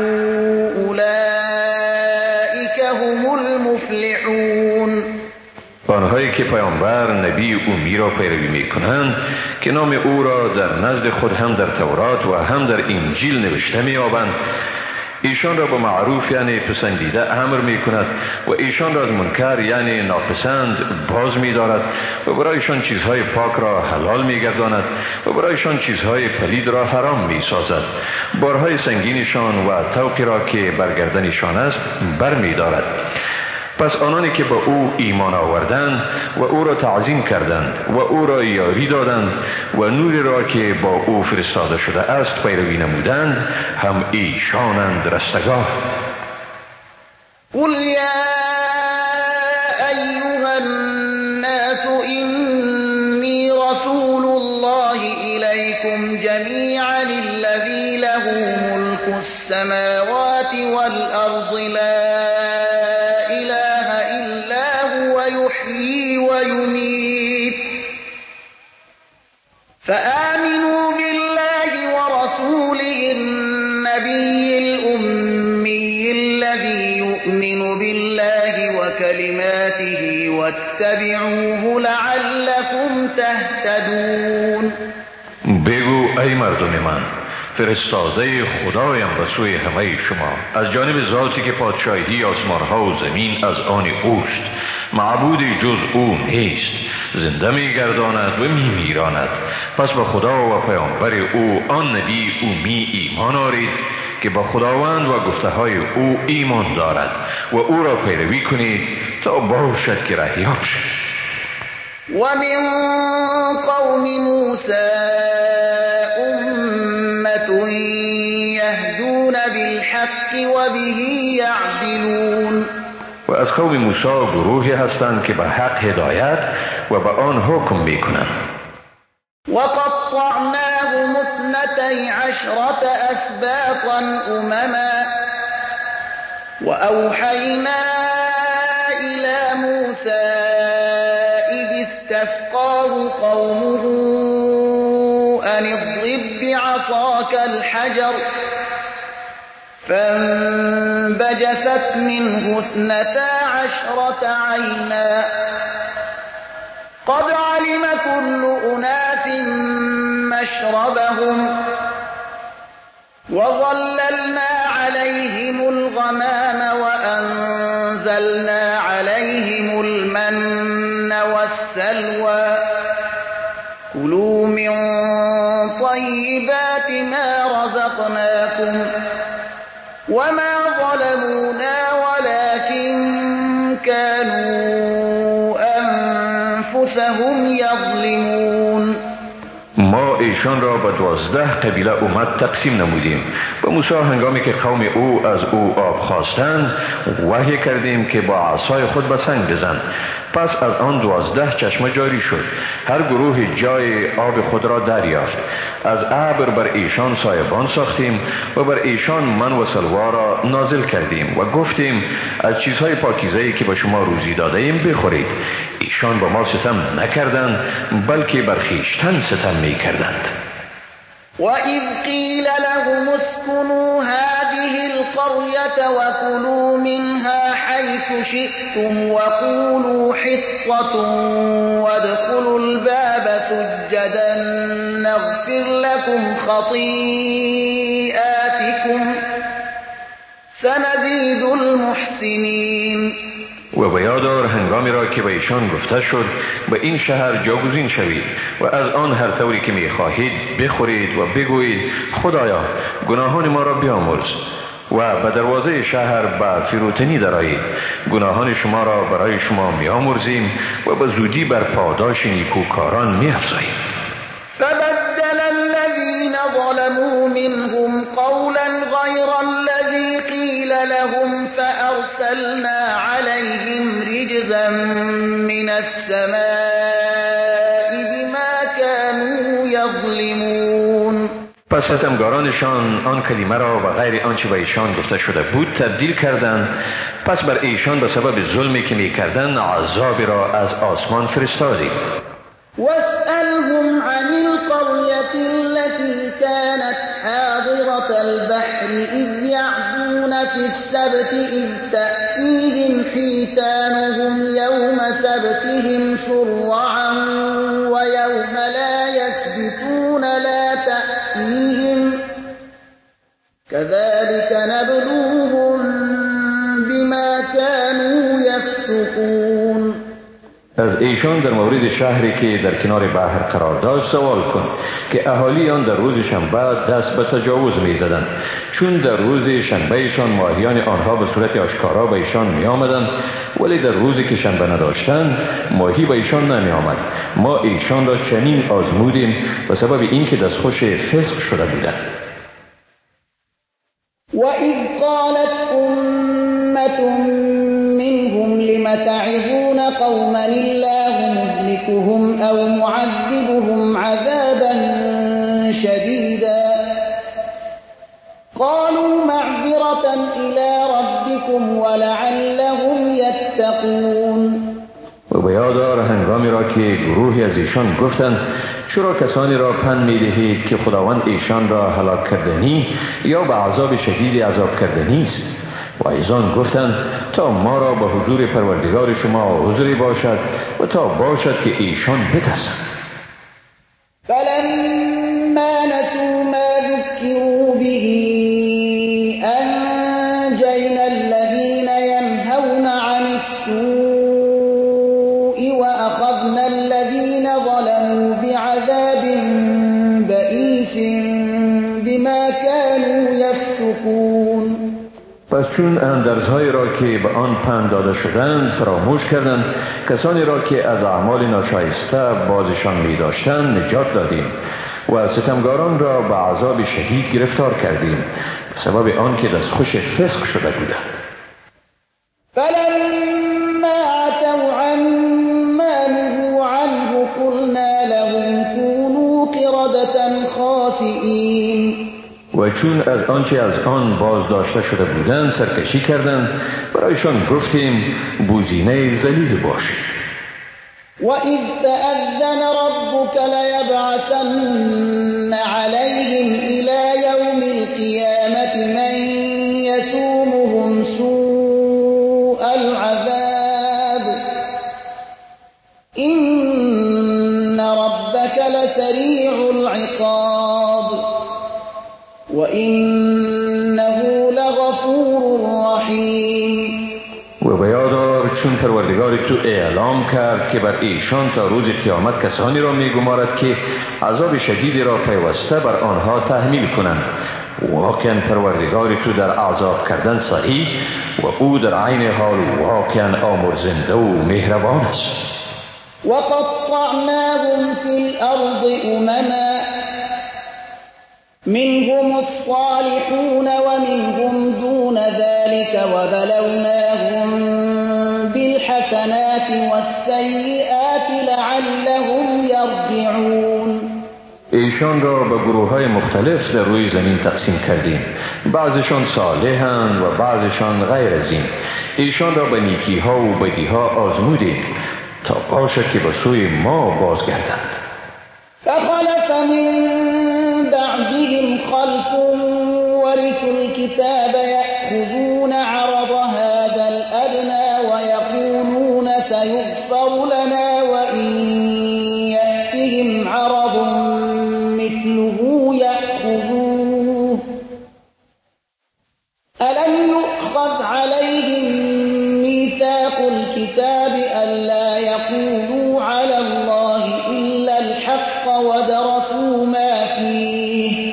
أولئك هم المفلحون. آنهایی که پیامبر نبی امی را پیروی می کنند که نام او را در نزد خود هم در تورات و هم در انجیل نوشته می یابند ایشان را به معروف یعنی پسندیده امر می کند و ایشان را از منکر یعنی ناپسند باز می دارد و برایشان چیزهای پاک را حلال می گرداند و برایشان چیزهای پلید را حرام می سازد. بارهای سنگینشان و طوقی را که برگردنشان است بر می دارد. پس آنانی که به او ایمان آوردند و او را تعظیم کردند و او را یاری دادند و نوری را که با او فرستاده شده است پیروی نمودند هم ایشانند رستگار. قل یا ایها الناس انی رسول الله الیکم جمیعا الذی السماوات والأرض لا إله إلا هو يحيي ويميت فآمنوا بالله ورسوله النبي الأمي الذي يؤمن بالله وكلماته واتبعوه لعلكم تهتدون. بگو ای مردم من، فرستاده خدایم به سوی همه شما از جانب ذاتی که پادشاهی آسمانها و زمین از آن اوست، معبودی جز او نیست، زنده میگرداند و میمیراند. پس به خدا و پیامبر او آن نبی امی ایمان آرید که به خداوند و گفته های او ایمان دارد و او را پیروی کنید تا باشد که رهیاب شد. ومن قوم موسى أمة يهدون بالحق وبه يعدلون. و از قوم موسی گروهی هستند که به حق هدایت و به آن حکم میکنند. وقطعناهم 12 أسباطا أمما وأوحينا إلى موسى إذ استسقاه قومه أن اضرب بعصاك الحجر فانبجست منه 12 عينا قد علم كل أناس مشربهم وظللنا عليهم الغمام وأنزلنا عليهم المن والسلوى كلوا من طيبات ما رزقناكم وما ظلمونا ولكن كانوا أنفسهم يظلمون. ما ایشان را به 12 قبیله امت تقسیم نمودیم. و موسی هنگامی که قوم او از او آب خواستند وحی کردیم که با عصای خود به سنگ بزن. پس از آن 12 چشمه جاری شد. هر گروه جای آب خود را دریافت. از ابر بر ایشان سایبان ساختیم و بر ایشان من و سلوا را نازل کردیم و گفتیم از چیزهای پاکیزه‌ای که به شما روزی داده ایم بخورید. ایشان با ما ستم نکردند بلکه بر خویشتن ستم می‌کردند. وَإِذْ قِيلَ لَهُمُ اسْكُنُوا هَٰذِهِ الْقَرْيَةَ وَكُلُوا مِنْهَا حَيْثُ شِئْتُمْ وَقُولُوا حِطَّةٌ وَادْخُلُوا الْبَابَ سُجَّدًا نَّغْفِرْ لَكُمْ خَطِيئَاتِكُمْ سَنَزِيدُ الْمُحْسِنِينَ. و به یاد آر هنگامی را که به ایشان گفته شد به این شهر جاگزین شوید و از آن هر طوری که می خواهید بخورید و بگویید خدایا گناهان ما را بیامرز و به دروازه شهر به فروتنی درآیید. گناهان شما را برای شما میامرزیم و به زودی بر پاداش نیکوکاران میافزاییم. فبدل الذين ظلموا منهم قولا غير الذي قيل لهم فأرسلنا عليهم رجزا من السماء بما كانوا يظلمون. پس ستمگارانشان آن کلمه را به غیر آنچه به ایشان گفته شده بود تبدیل کردند. پس بر ایشان به سبب ظلمی که میکردند عذابی را از آسمان فرستادیم. واسألهم عن القرية التي كانت حاضرة البحر إذ يعدون في السبت إذ تأتيهم حيتانهم يوم سبتهم شرعا ويوم لا يسبتون لا تأتيهم كذلك نبلوهم بما كانوا يفسقون. از ایشان در مورد شهری که در کنار بحر قرار داشت سوال کن که اهالی آن در روز شنبه دست به تجاوز می زدند، چون در روز شنبه ایشان ماهیان آنها به صورت آشکارا به ایشان می آمدند، ولی در روزی که شنبه نداشتند ماهی به ایشان نمی آمد. ما ایشان را چنین آزمودیم به سبب اینکه دستخوش فسق شده بودند. وَإِذْ قَالَتْ أُمَّةٌ مِّنْهُمْ لِمَ تَعِظُونَ قَوْمًا اللَّهُ مُهْلِكُهُمْ أَوْ مُعَذِّبُهُمْ عَذَابًا شَدِيدًا قَالُوا معذرة إلى ربكم ولعلهم يتقون. و به یاد آر هنگامی را که گروهی از ایشان گفتند چرا کسانی را پند می‌دهید که خداوند ایشان را هلاک کردنی یا به عذاب شدید عذاب کردنی است. و ایشان گفتند تا ما را به حضور پروردگار شما حضوری باشد و تا باشد که ایشان بترسند. فلما نسوا ما ذكروا به أنجينا الذين ينهون عن السوء وأخذنا الذين ظلموا بعذاب بئيس بما كانوا يفسقون. پس چون اندرزهایی را که به آن پند داده شدند فراموش کردند، کسانی را که از اعمال ناشایسته بازشان می داشتند نجات دادیم و ستمگاران را به عذاب شدید گرفتار کردیم به سبب آن که دستخوش فسق شده بودند. فلما عتوا عما نهوا عنه قلنا لهم كونوا قردة خاسئین. و چون از آنچه از آن باز داشته شده بودند سرکشی کردند برایشان گفتیم بوزینه ذلیل باشید. وَإِذْ تَأَذَّنَ رَبُّكَ لَيَبْعَثَنَّ عَلَيْهِمْ إِلَى يَوْمِ الْقِيَامَةِ مَنْ يَسُومُهُمْ سُوءَ الْعَذَابِ إِنَّ رَبَّكَ لَسَرِيعُ الْعِقَابِ وَإِنَّهُ لَغَفُورٌ رَحِيمٌ. و به یاد آر چون پروردگار تو اعلام کرد که بر ایشان تا روز قیامت کسانی را میگمارد که عذاب شدیدی را پیوسته بر آنها تحمیل کنند. واقعا پروردگار تو در عذاب کردن صحیح و او در عین حال واقعا آمرزنده و مهربان است. وَقَطَّعْنَاهُمْ فِي الْأَرْضِ أُمَمًا منهم الصالحون ومنهم دون ذلك وبلوناهم بالحسنات والسيئات لعلهم يرجعون. ایشان را به گروه‌های مختلف در روی زمین تقسیم کردیم. بعضشان صالحند و بعضشان غیر از این. ایشان را به نیکی‌ها و بدی‌ها آزمودیم تا باشد که به سوی ما بازگردند. فخلف من بعدهم خلف ورثوا الكتاب يأخذون عرض هذا الأدنى ويقولون سيغفر لنا وإن يأتهم عرض مثله يأخذوه ألم يؤخذ عليهم ميثاق الكتاب ألا يقولوا على الله إلا الحق ودرسوا ما فيه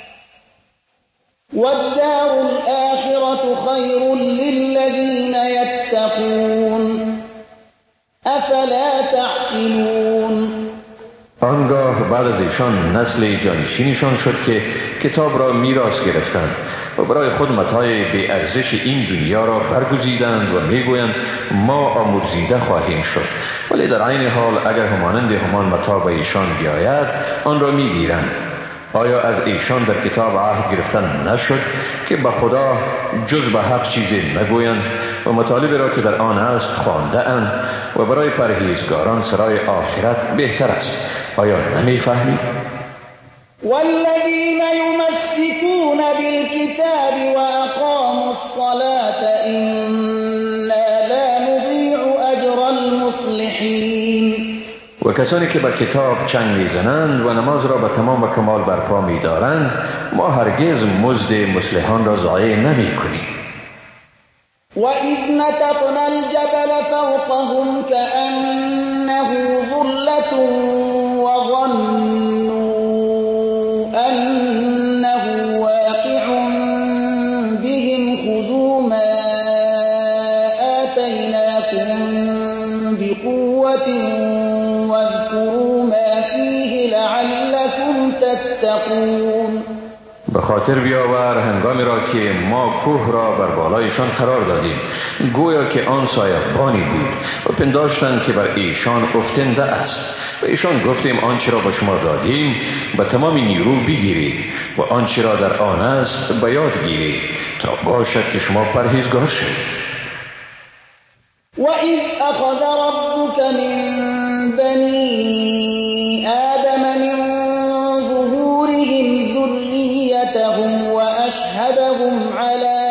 والدار الآخرة خير للذين يتقون أفلا تعقلون. آنگاه بعد از ایشان نسل جانشینشان شد که کتاب را میراث گرفتند و برای خود متاع بی ارزش این دنیا را برگزیدند و میگویند ما آمرزیده خواهیم شد، ولی در عین حال اگر همانند همان متاع به ایشان بیاید آن را میگیرند. آیا از ایشان در کتاب عهد گرفتن نشد که به خدا جز به حق چیزی نگویند و مطالب را که در آن است خوانده اند و برای پرهیزگاران سرای آخرت بهتر است؟ آیا نمیفهمید؟ والذین یمسکون بالکتاب وأقاموا الصلاة إنا لا نضيع أجر المصلحین. و کسانی که به کتاب چنگ میزنند و نماز را به تمام و کمال برپا می‌دارند ما هرگز مزد مصلحان را ضایع نمی‌کنیم. وَإِذْ نَتَقْنَا الْجَبَلَ فَوْقَهُمْ كَأَنَّهُ ظُلَّةٌ وَظَنُّوا أَنَّهُ واقع بهم خُذُوا مَا آتَيْنَاكُمْ بِقُوَّةٍ واذكروا ما فيه لعلكم تتقون. به خاطر بیاور هنگامی را که ما کوه را بر بالایشان قرار دادیم گویا که آن سایه‌بانی بود و پنداشتند که بر ایشان افتنده است و ایشان گفتیم آنچه را به شما دادیم به تمام نیرو بگیرید و آنچه را در آن است به یاد گیرید تا باشد که شما پرهیزگار شوید. وَإِذْ أَخَذَ رَبُّكَ مِنْ بَنِي آدَمَ مِنْ ظُهُورِهِمْ ذُرِّيَّتَهُمْ وَأَشْهَدَهُمْ عَلَى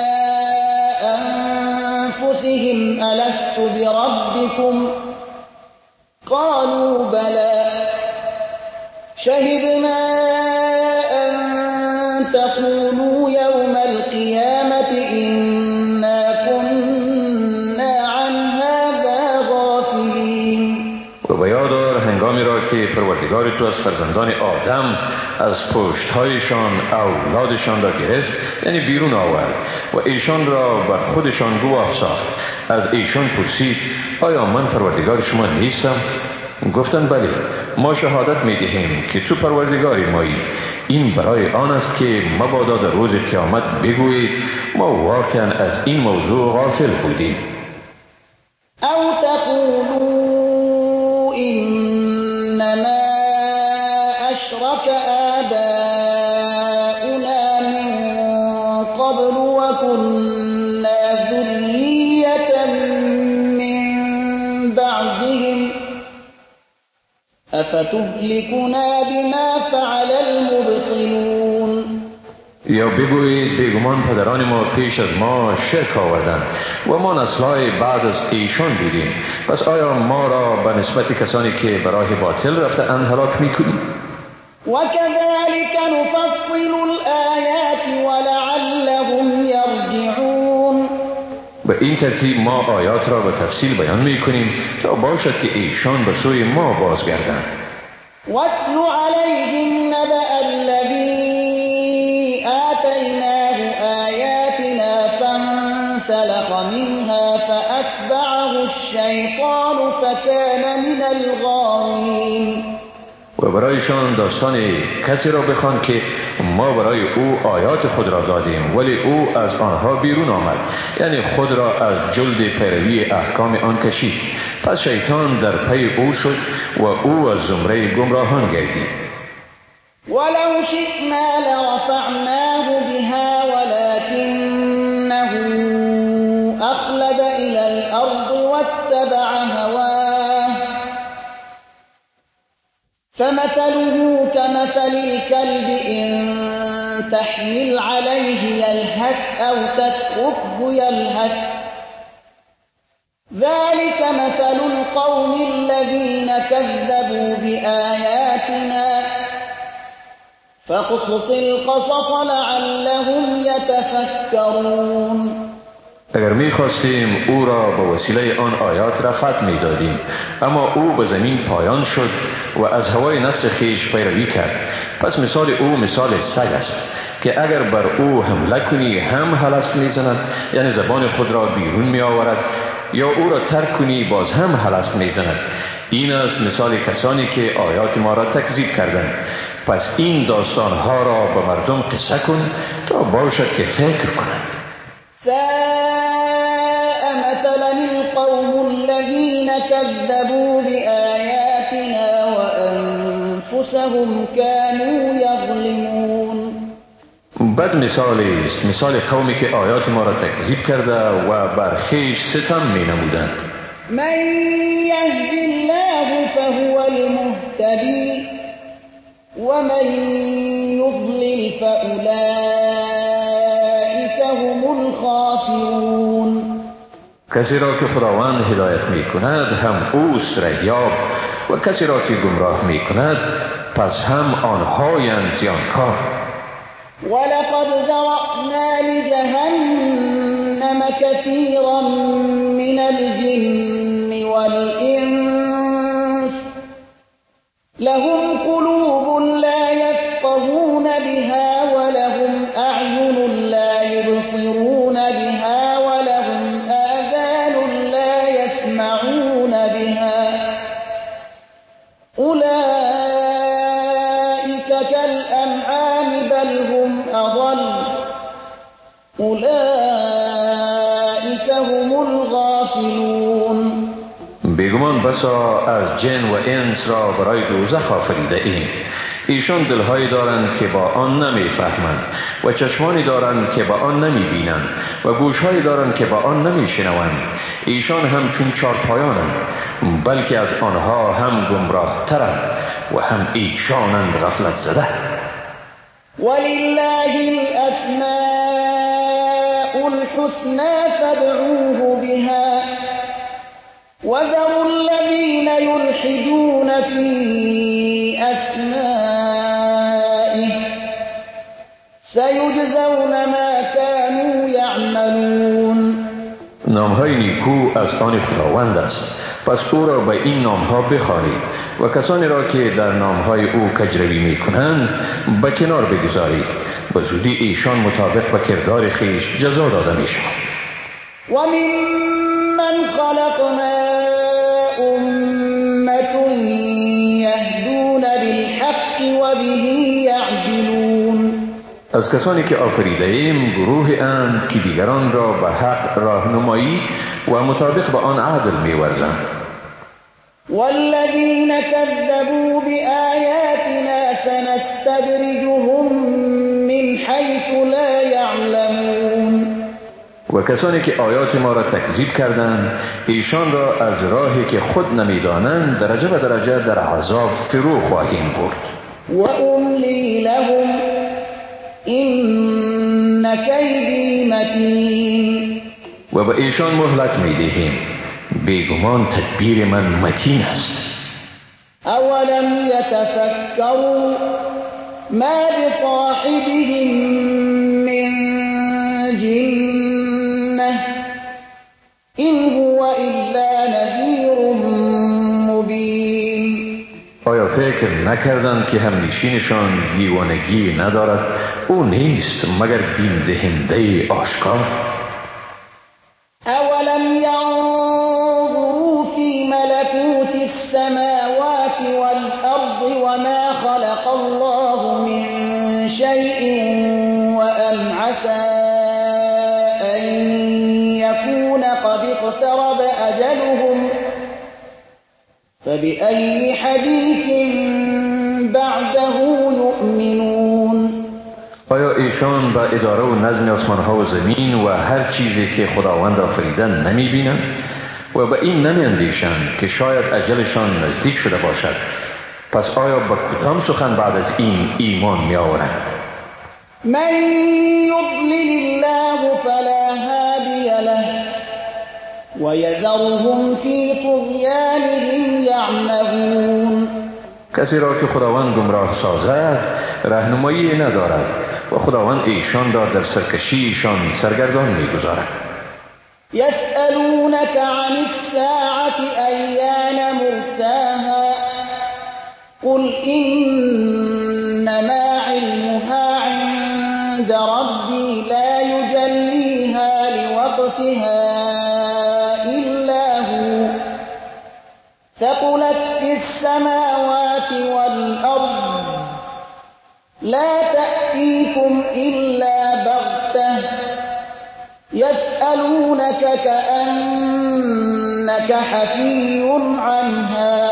أَنْفُسِهِمْ أَلَسْتُ بِرَبِّكُمْ قَالُوا بَلَى شَهِدْنَا أَنْ تَقُولُوا يَوْمَ الْقِيَامَةِ إِنَّا كُنَّا عَنْ هَذَا غَافِلِينَ. و یادار هنگامی را که پروردگار تو از فرزندان آدم از پشتهایشان اولادشان را گرفت، یعنی بیرون آورد و ایشان را بر خودشان گواه ساخت. از ایشان پرسید آیا من پروردگار شما نیستم؟ گفتند بله، ما شهادت می دهیم که تو پروردگاری مایی. این برای آن است که مبادا در روز قیامت بگویید ما واقعا از این موضوع غافل بودیم. أو تقولوا إنما أشرك آباؤنا من قبل وكنا ذرية من بعدهم أفتهلكنا بما فعل المبطلون. یا بگویید بیگمان پدران ما پیش از ما شرک آوردند و ما نسل‌های بعد از ایشان بودیم، پس آیا ما را به نسبت کسانی که به راه باطل رفته‌اند هلاک می‌کنی؟ وَكَذَلِكَ نُفَصِّلُ الْآيَاتِ وَلَعَلَّهُمْ يَرْجِعُونَ. به این ترتیب ما آیات را به تفصیل بیان می‌کنیم تا باشد که ایشان به سوی ما بازگردند. وَاتْلُ عَلَيْهِمْ نَبَأَ الَّذِي آتَيْنَاهُ آيَاتِنَا فَانسَلَخَ مِنْهَا فَأَتْبَعَهُ الشَّيْطَانُ فَكَانَ مِنَ الْغَاوِينَ. و برایشان داستان کسی را بخوان که ما برای او آیات خود را دادیم ولی او از آنها بیرون آمد، یعنی خود را از جلد پیروی احکام آن کشید. پس شیطان در پی او شد و او از زمره گمراهان گردید. وَلَوْ شِئْنَا لَرَفَعْنَاهُ بِهَا وَلَكِنَّهُ أَخْلَدَ إِلَى الْأَرْضِ وَاتَّبَعَ هَوَاهُ فَمَثَلُهُ كَمَثَلِ الْكَلْبِ إِن تَحْمِلْ عَلَيْهِ يَلْهَثْ أَوْ تَتْرُكْهُ يَلْهَث ذَلِكَ مَثَلُ الْقَوْمِ الَّذِينَ كَذَّبُوا بِآيَاتِنَا فَاقْصُصِ الْقَصَصَ لَعَلَّهُمْ يَتَفَكَّرُونَ. اگر می‌خواستیم او را به وسیله آن آیات رفعت می‌دادیم، اما او به زمین پایان شد و از هوای نفس خیش پیروی کرد. پس مثال او مثال سگ است که اگر بر او حمله کنی هم هلست می‌زند، یعنی زبان خود را بیرون می‌آورد، یا او را ترک کنی باز هم هلست می‌زند. این است مثال کسانی که آیات ما را تکذیب کردند. پس این داستانها را به مردم قصه کن تا باشد که فکر کنند. ساء مثلا القوم الذين كذبوا بآياتنا وأنفسهم كانوا يظلمون. بد مثالی است مثال قومی که آیات ما را تکذیب کرده و بر خویش ستم می‌نمودند. من يهد الله فهو المهتدي ومن يضلل فأولئك هم الخاسرون. کسی را که خداوند هدایت می کند هم اوست رهیاب و کسی را که گمراه می کند پس هم آنهایند زیانکار. ولقد ذرأنا لجهنم كثيرا من الجن والإنس لهم قلوب لا يفقهون بها ولهم أعين لا يبصرون بها ولهم آذان لا يسمعون بها أولئك كالأنعام بل هم أضل أولئك هم الغافلون. بیگمان بسا از جن و انس را برای دوزخ آفریده ایم، ایشان دلهایی دارند که با آن نمیفهمند و چشمانی دارند که با آن نمیبینند و گوشهایی دارند که با آن نمیشنوند. ایشان هم چون چارپایانند، بلکه از آنها هم گمراه ترند و هم ایشانند غفلت زده. ولله الأسماء الحسنى فادعوه بها وذروا الذين يلحدون في أسمائه سيجزون ما كانوا يعملون. نامهای نیکو از آن خداوند است، پس او را به این نامها بخوانید و کسانی را که در نامهای او کجروی می کنند به کنار بگذارید. به زودی ایشان مطابق به کردار خیش جزا داده می شود. و ممن خلقنا امة یهدون بالحق و به یعدلون. از کسانی که آفریده ایم گروه اند که دیگران را به حق راهنمایی و مطابق به آن عدل می‌ورزند. والذین كذبوا بآیاتنا سنستدرجهم من حیث لا یعلمون. و کسانی که آیات ما را تکذیب کردند ایشان را از راهی که خود نمی‌دانند درجه به درجه در عذاب فرو خواهیم برد. و املی لهم این کیدی متین. و به ایشان مهلت می‌دهیم، بیگمان تدبیر من متین است. اولم یتفکروا ما بصاحبهم من جنة این هو الا نذیر مبین. آیا فکر نکردند که همنشینشان دیوانگی ندارد؟ او نیست مگر بیم دهنده آشکار. اولم ينظروا في ملكوت السماوات والأرض وما خلق الله من شيء وأن عسى أن يكون قد اقترب أجلهم فبأي حديث بعده يؤمنون. آیا ایشان به اداره و نظم آسمان‌ها و زمین و هر چیزی که خداوند آفریده نمی‌بینند و به این نمی‌اندیشند که شاید اجلشان نزدیک شده باشد؟ پس آیا به کدام سخن بعد از این ایمان می‌آورند؟ من یضلل الله فلا هادی له و یذرهم فی طغیانهم یعمهون. کسی را که خداوند گمراه سازد راهنمایی ندارد و خداوند ایشان را در سرکشیشان سرگردان می‌گذارد. یسألونک عن الساعة ایان مرساها قل انما علمها عند ربی لا یجلیها لوقتها الا هو ثقلت فی السماوات والأرض لا تأتيكم إلا بغتة يسألونك كأنك حفي عنها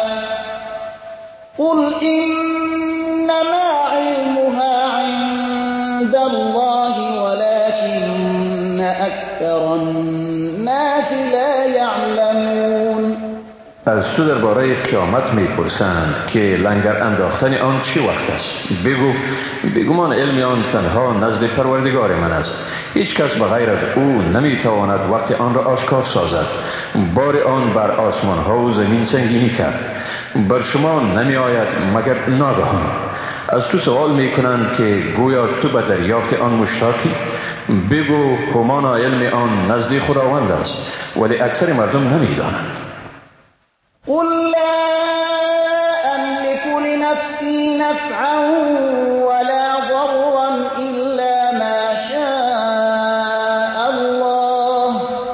قل إنما علمها عند الله ولكن أكثر الناس لا يعلمون. از تو درباره قیامت میپرسند که لنگر انداختن آن چه وقت است؟ بگو بیگمان علم آن تنها نزد پروردگار من است. هیچ کس به غیر از او نمیتواند وقت آن را آشکار سازد. بار آن بر آسمان ها و زمین سنگینی کرد، بر شما نمی آید مگر ناگهان. از تو سوال میکنند که گویا تو به دریافت آن مشتاقی؟ بگو همانا علم آن نزد خداوند است ولی اکثر مردم نمیدانند. قل لا أملك لنفسي نفعا ولا ضرا إلا ما شاء الله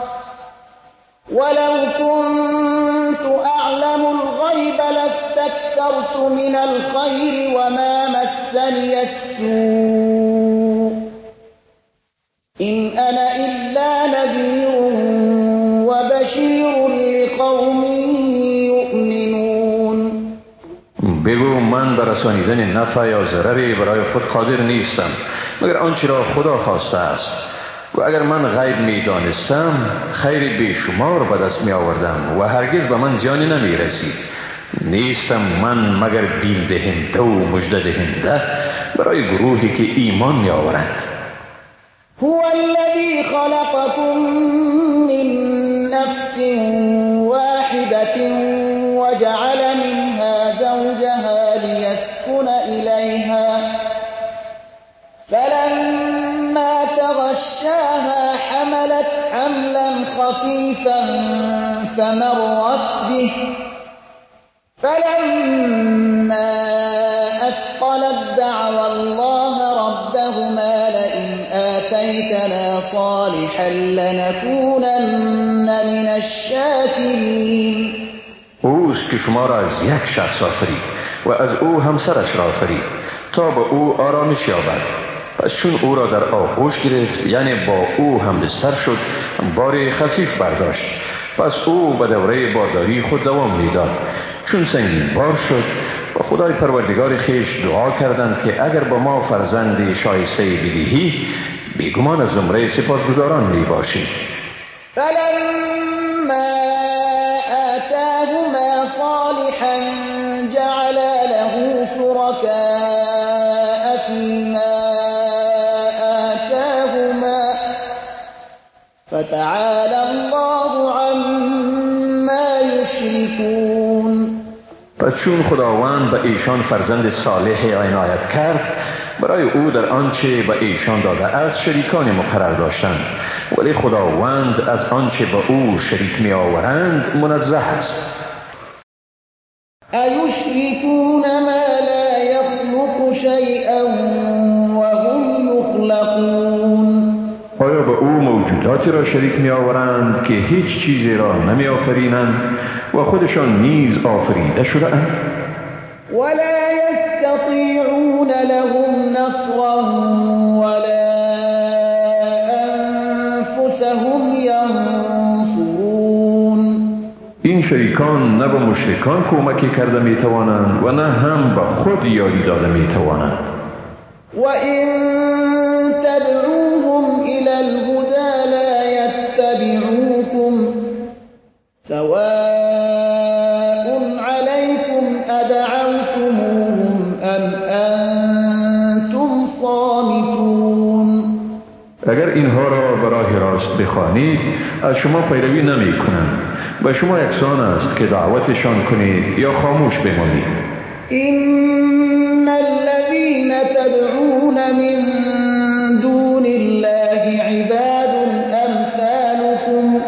ولو كنت أعلم الغيب لاستكثرت من الخير وما مسني السوء إن أنا إلا نذير وبشير لقوم. بگو من به رسول رسانیدن نفع یا ضرری برای خود قادر نیستم مگر آنچه را خدا خواسته است. و اگر من غیب می دانستم خیر بیشمار به دست می آوردم و هرگز به من زیانی نمی رسید. نیستم من مگر بیم دهنده و مژده دهنده برای گروهی که ایمان می آورند. هو الذي خلقكم من نفس واحدة وجعل منها زوجها ليسكن إليها فلما تغشاها حملت حملا خفيفا فمرت به فلما أثقلت دعوى الله ربهما لئن آتيتنا صالحا لنكونن من الشاکرین. اوست که شما را از یک شخص آفرید و از او همسرش را آفرید تا به او آرامش یابد. پس چون او را در آغوش گرفت یعنی با او همبستر شد بار خفیف برداشت. پس او به دوره بارداری خود دوام میداد. چون سنگین بار شد و خدای پروردگار خیش دعا کردند که اگر با ما فرزند شایسته بدهی بیگمان از زمره سپاسگزاران می باشیم. فلما آتاهما صالحا جعل له شركاء فيما آتاهما فتعالى الله عما يشركون. پس چون خداوند به ایشان فرزند صالح عنایت کرد برای او در آنچه به ایشان داده است شریکان مقرر داشتند، ولی خداوند از آنچه به او شریک می آورند منزه است. ایشرکون ما لا یخلق شیئا وهم یخلقون. آیا به او موجوداتی را شریک می آورند که هیچ چیزی را نمی آفرینند و خودشان نیز آفریده شده اند؟ ولا يستطيعون لهم نصرا ولا أنفسهم ينصرون. این شریکان نه به مشرکان کمکی کرده می توانند و نه هم به خود یاری داده می توانند. و این تدعوهم الى الهدى لا يتبعوكم سواء عليكم ادعوتموهم ام انتم صامتون. اگر اینها را به راه راست بخوانید از شما پیروی نمی کنند. به شما یکسان است که دعوتشان کنید یا خاموش بمانید. إن الذين تدعون من دون الله عباد أمثالكم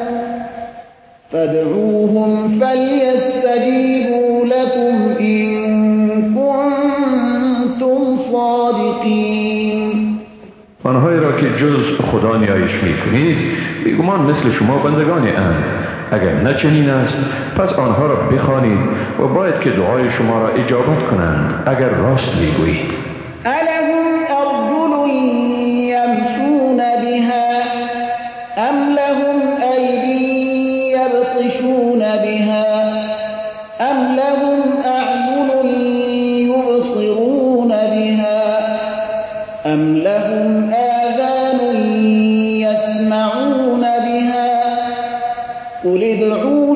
فادعوهم فليستجيبوا لكم إن كنتم صادقين. آنهایی را که جز خدا نیایش می کنید بیگمان مثل شما بندگانی اند. اگر نه چنین است پس آنها را بخوانید و باید که دعای شما را اجابت کنند اگر راست میگویید. ألهم أرجل يمشون بها أم لهم أيدي يبطشون بها أم لهم أعين يبصرون بها أم لهم آذان يسمعون بها قل ادعوا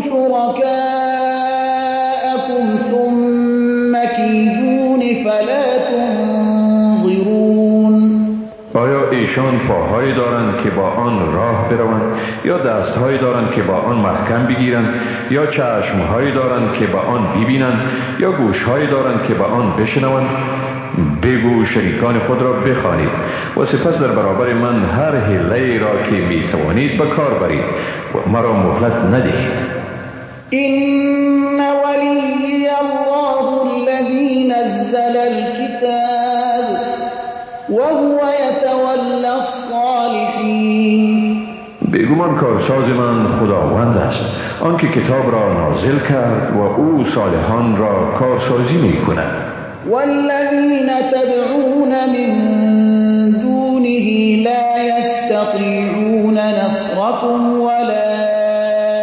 شركاءكم ثم كيدون فلا تنظرون. آیا ایشان پاهایی دارند که با آن راه بروند یا دستهایی دارند که با آن محکم بگیرند یا چشمهایی دارند که با آن ببینند یا گوشهایی دارند که با آن بشنوند؟ بگو شریکان خود را بخوانید و سپس در برابر من هر حیله را که می توانید به کار برید و مرا مهلت ندهید. إن ولي الله الذي نزل الكتاب وهو يتولى الصالحين. بیگمان کارساز من خداوند است آنکه کتاب را نازل کرد و او صالحان را کارسازی می کند. والذين تدعون من دونه لا يستطيعون نصركم ولا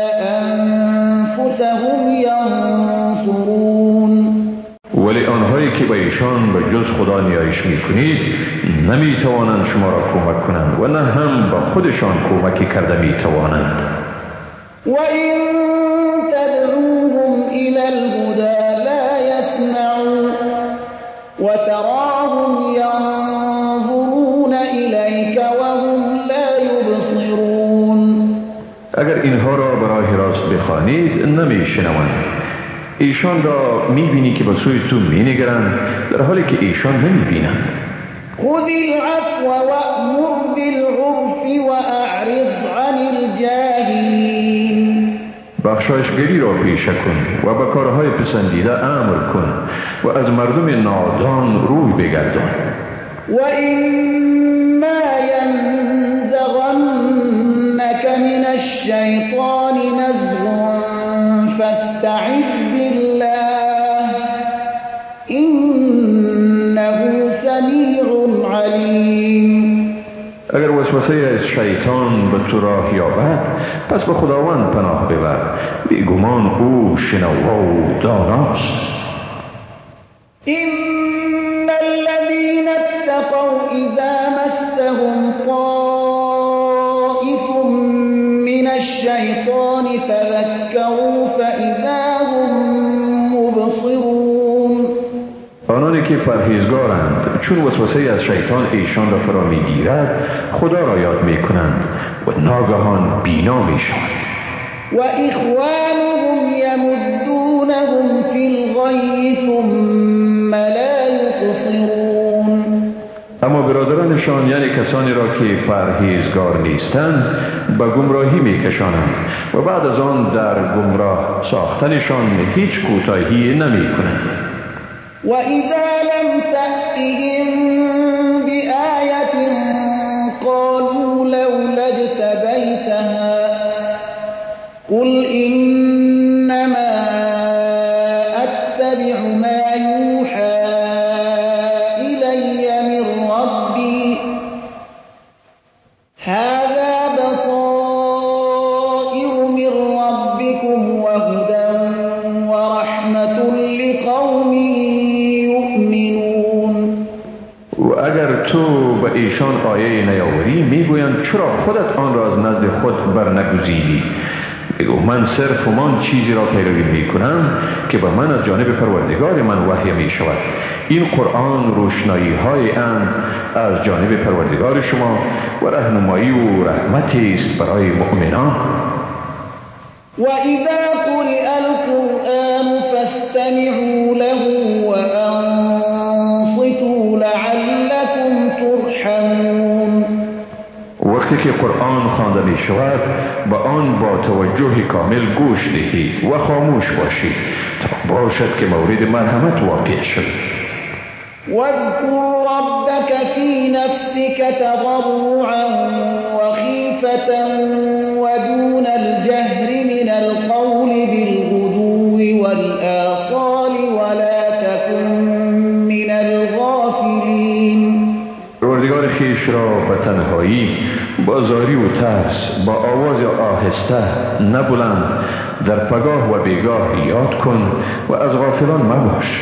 أنفسهم ينصرون. ولی آنهایی که به ایشان به جز خدا نیایش میکنید نمیتوانند شما را کمک کنند و نه هم به خودشان کمکی کرده میتوانند. و این تدعوهم الى الهدى لا يسمعون و تراهم ينظرون الیک وهم لا یبصرون. اگر اینها را به راه راست بخوانید نمیشنوند. ایشان را میبینی که به سوی تو مینگرند در حالی که ایشان نمیبینند. خذ العفو وأمر بالعرف واعرض عن الجاهلین. بخشایشگری را پیشه کن و به کارهای پسندیده امر کن و از مردم نادان روی بگردان. و اما ینزغنک من الشیطان نزغ فاستعذ بالله انه سمیع علیم. اگر وسوسه از شیطان به تو راه یابد پس به خداوند پناه ببر، بیگمان او شنوا و داناست. ان الذين اتقوا اذا مسهم طائف من الشیطان تذكروا فاذا هم مبصرون. آنانی که پرهیزگارند چون وسوسه از شیطان ایشان را فرا میگیرد خدا را یاد میکنند و ناگهان بینا میشوند. و اخوانهم یمدونهم فی الغی ثم لا یقصرون. اما برادرانشان یعنی کسانی را که پرهیزگار نیستند به گمراهی میکشانند و بعد از آن در گمراه ساختنشان هیچ کوتاهی نمیکنند. و اذا لم تأتهم بآیة قالوا لولا اجتبیتها قل انما اتبع ما یوحى الی من ربی هذا بصائر من ربکم وهدى ورحمة لقوم یؤمنون. و اگر تو به ایشان آیه نیاوری میگویند چرا خودت آن را از نزد خود برنگزیدی؟ بگو من صرف همان چیزی را پیروی میکنم که به من از جانب پروردگار من وحی می شود. این قرآن روشنایی های اند از جانب پروردگار شما و رهنمایی و رحمتی است برای مؤمنان. و اذا قرئ القرآن فاستمعوا له وانصتوا لعلكم ترحمون. وقتی که قرآن خوانده می شود به آن با توجه کامل گوش دهید و خاموش باشید تا باشد که مورد مرحمت واقع شد. واذكر ربك في نفسك تضرعا وخيفة ودون الجهر من القول بالغدو والآصال ولا تكن من الغافلين. پروردگار خویش را به تنهایی با زاری و ترس با آواز آهسته نه بلند در پگاه و بیگاه یاد کن و از غافلان مباش.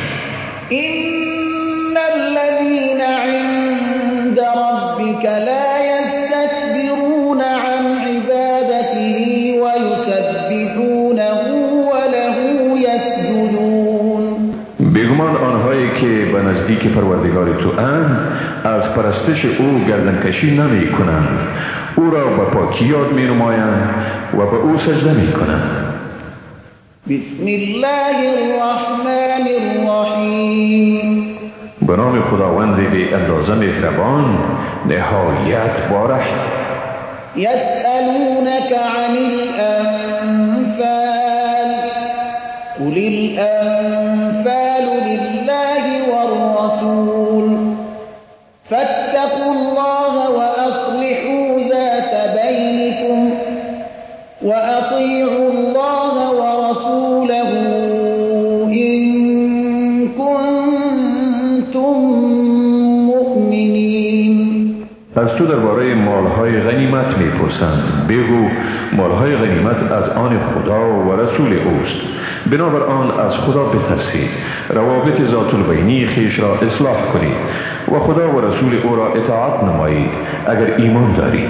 ان الذين عند ربك لا يستكبرون عن عبادته ويسبحونه وله يسجدون. بیگمان آنهایی که به نزدیک پروردگار تو اند از پرستش او گردنکشی نمی کنند، او را به پاکی یاد می نمایند و به او سجده می کنند. بسم الله الرحمن الرحیم. به نام خداوند بی اندازه مهربان نهایت باره. یسألونک عن الانفال قل الانفال لله والرسول فاتقوا الله واصلحوا ذات بینکم واطیعوا الله ورسوله ان کنتم مؤمنین. از تو درباره مالهای غنیمت میپرسند. بگو مالهای غنیمت از آن خدا و رسول اوست. بنابر آن از خدا بترسید، روابط ذات البینی خیش را اصلاح کنید و خدا و رسول او را اطاعت نمایید اگر ایمان دارید.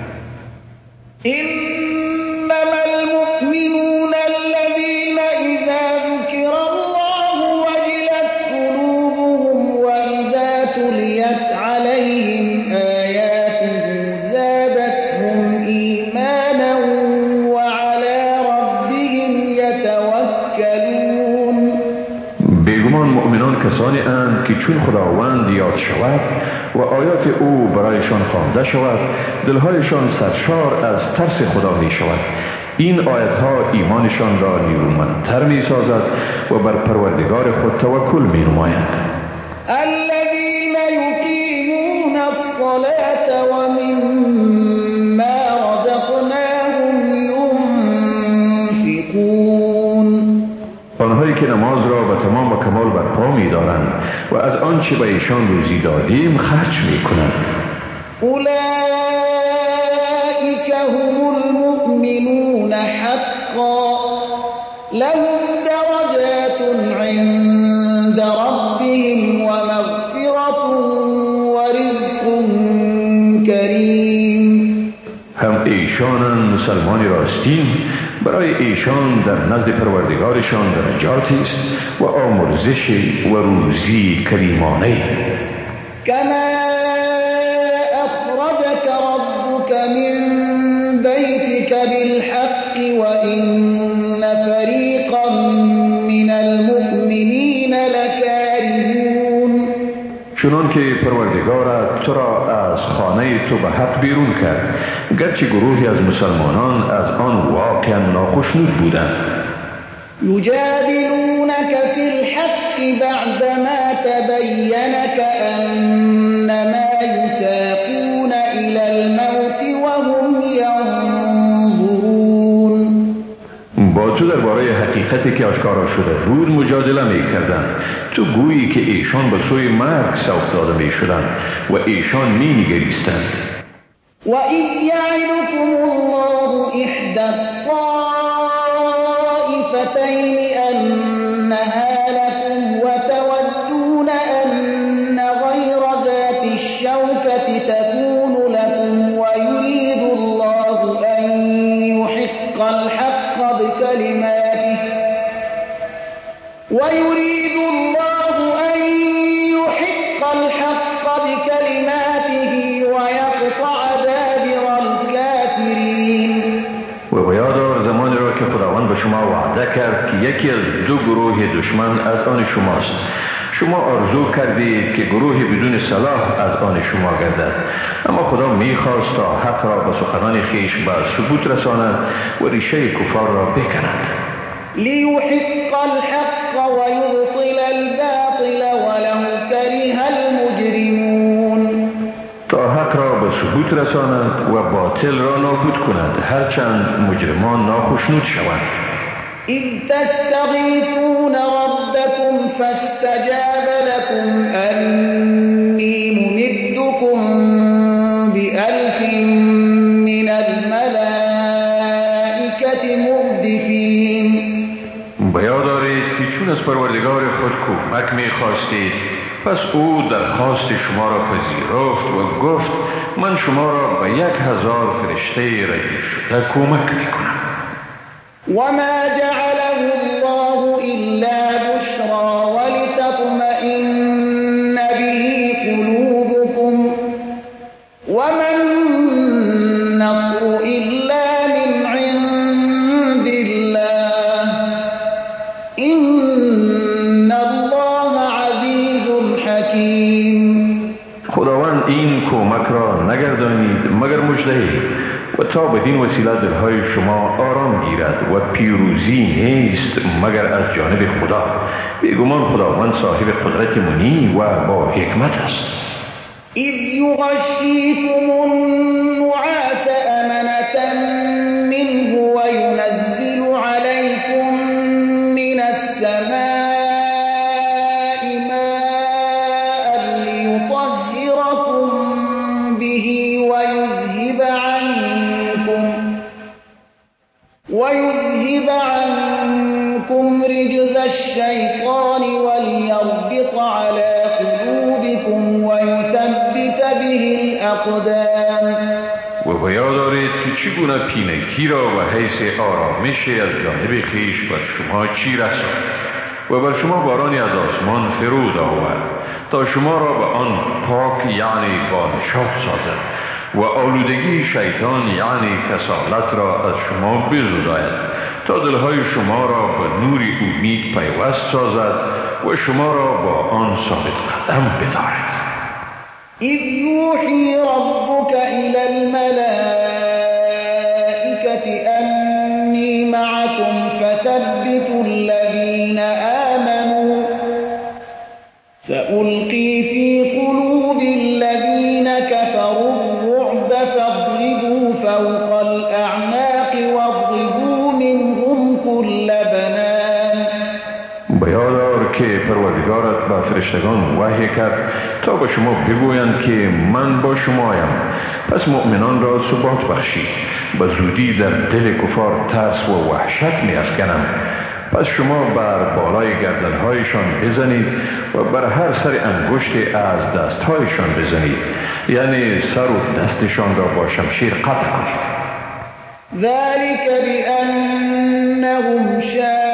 إنما المؤمنون الذين إذا ذكر الله وجلت قلوبهم وإذا تليت عليهم آياته زادتهم إيمانا وعلى ربهم يتوكلون. بیگمان مؤمنان کسانی اند که چون خداوند یاد شود و آیات او برایشان خوانده شود، دلهایشان سرشار از ترس خدا می شود. این آیتها ایمانشان را نیرومندتر می سازد و بر پروردگار خود توکل می نمایند. الذين يقيمون الصلاة ومما رزقناهم ينفقون. آنهایی که نماز را به تمام و کمال برپا می دارند و از آنچه به ایشان روزی دادیم خرج می کنند. أولئك هم المؤمنون حقا لهم درجات عند ربهم ومغفرة ورزق كريم. هم ایشانند مسلمان راستین، برای ایشان در نزد پروردگارشان درجاتی است و آمرزش و روزی کریمانه. كما أخرجك ربك من بيتك بالحق وإن فريقا من المؤمنين لكارهون. چنان که پروردگارت تو را از خانه تو به حق بیرون کرد، گرچه گروهی از مسلمانان از آن واقعا ناخشنود بودند. يجادلونك في الحق بعدما تبين كأنما يساقون إلى الموت وهم ينظرون. با تو درباره حقیقتی که آشکارا شده بود مجادله می کردند. تو گویی که ایشان به سوی مرگ سوق داده می شدند و ایشان می نگریستند. وَإِذْ يَعِدُكُمُ اللَّهُ إِحْدَى الطَّائِفَتَيْنِ أَنَّهَا لَكُمْ وَتَوَدُّونَ أَنَّ غَيْرَ ذَاتِ الشَّوْكَةِ تَكُونُ لَكُمْ وَيُرِيدُ اللَّهُ أَن يُحِقَّ الْحَقَّ بِكَلِمَاتِهِ وَيَقْطَعَ دَابِرَ الْكَافِرِينَ. و بیادار زمانی را که خداوند به شما وعده کرد که یکی از دو گروه دشمن از آن شماست. شما آرزو کردید که گروه بدون صلاح از آن شما گردد، اما خدا میخواست تا حق را به سخنان خیش به ثبوت رساند و ریشه کفار را بکند. لِيُحِقَّ الْحَقَّ وَيُبْطِلَ الْبَاطِلَ وَلَوْ كَرِهَ الْمُجْرِمُونَ. تا حق را به ثبوت رساند و باطل را نابود کند، هرچند مجرمان ناخشنود شوند. إِذْ تَسْتَغِيثُونَ رَبَّكُمْ فَاسْتَجَابَ لَكُمْ أَنِّي مُمِدُّكُم بِأَلْفٍ مِّنَ الْمَلَائِكَةِ مُرْدِفِينَ. بیادارید که چون از پروردگار خود کمک می‌خواستید، پس او درخواست شما را پذیرفت و گفت من شما را به 1000 فرشته ردیف شده کمک می‌کنم. وَمَا جَعَلَهُ اللَّهُ إِلَّا بُشْرَىٰ وَلِتَطْمَئِنَّ بِهِ قُلُوبُكُمْ وَمَا النَّصْرُ إِلَّا مِنْ عِندِ اللَّهِ إِنَّ اللَّهَ عَزِيزٌ حَكِيمٌ. خداوند این کمک را نگردانید مگر مژده و تا بدین وسیله دلهای شما آرام گیرد و پیروزی نیست مگر از جانب خدا. بیگمان خداوند صاحب قدرت منی و با حکمت است. إِذْ يُغَشِّيكُمُ النُّعَاسَ أَمَنَةً مِّنْهُ وَيُنَزِّلُ عَلَيْكُم مِّنَ السَّمَاءِ مَاءً لِّيُطَهِّرَكُم بِهِ وَيُذْهِبَ عَنكُمْ الشيطان وليربط على قلوبكم ويثبت به الأقدام. و به یاد دارید که چگونه پینکی را و حیث آرامشی از جانب خویش بر شما چی رساند و بر شما بارانی از آسمان فرود آورد تا شما را به آن پاک یعنی بانشاد سازد و آلودگی شیطان یعنی کسالت را از شما بزداید تا دلهای شما را به نور امید پیوست سازد و شما را با آن ثابت قدم بدارد. إذ يوحي ربك إلى الملائكة أني معكم فثبتوا الذين آمنوا سألقي في قلوب الذين كفروا الرعب فاضربوا فوق الأعناق واضربوا منهم كل بنان. بیادار که پروردگارت به فرشتگان وحی کرد تا به شما بگویند که من با شمایم، پس مؤمنان را ثبات بخشید. به زودی در دل کفار ترس و وحشت می افکنم، پس شما بر بالای گردنهایشان بزنید و بر هر سر انگشت از دستهایشان بزنید، یعنی سر و دستشان را با شمشیر قطع کنید. ذلك بأنهم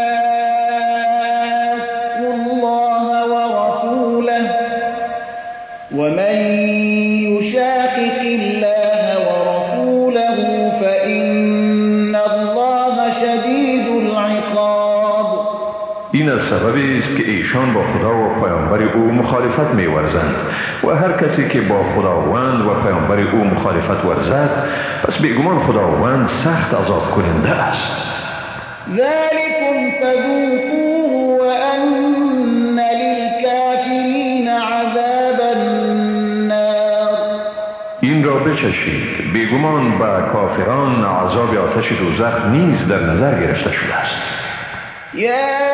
شاقوا الله ورسوله ومن يشاقق الله ورسوله فإن الله شديد العقاب. این از سببی است که ایشان با خدا و پیامبر او مخالفت می ورزند و هر کسی که با خداوند و پیامبر او مخالفت ورزد پس بیگمان خداوند سخت عذاب کننده است. ذلكم فذوقوه وأن للكافرین عذاب النار. این را بچشید، بیگمان به کافران عذاب آتش دوزخ نیز در نظر گرفته شده است. يا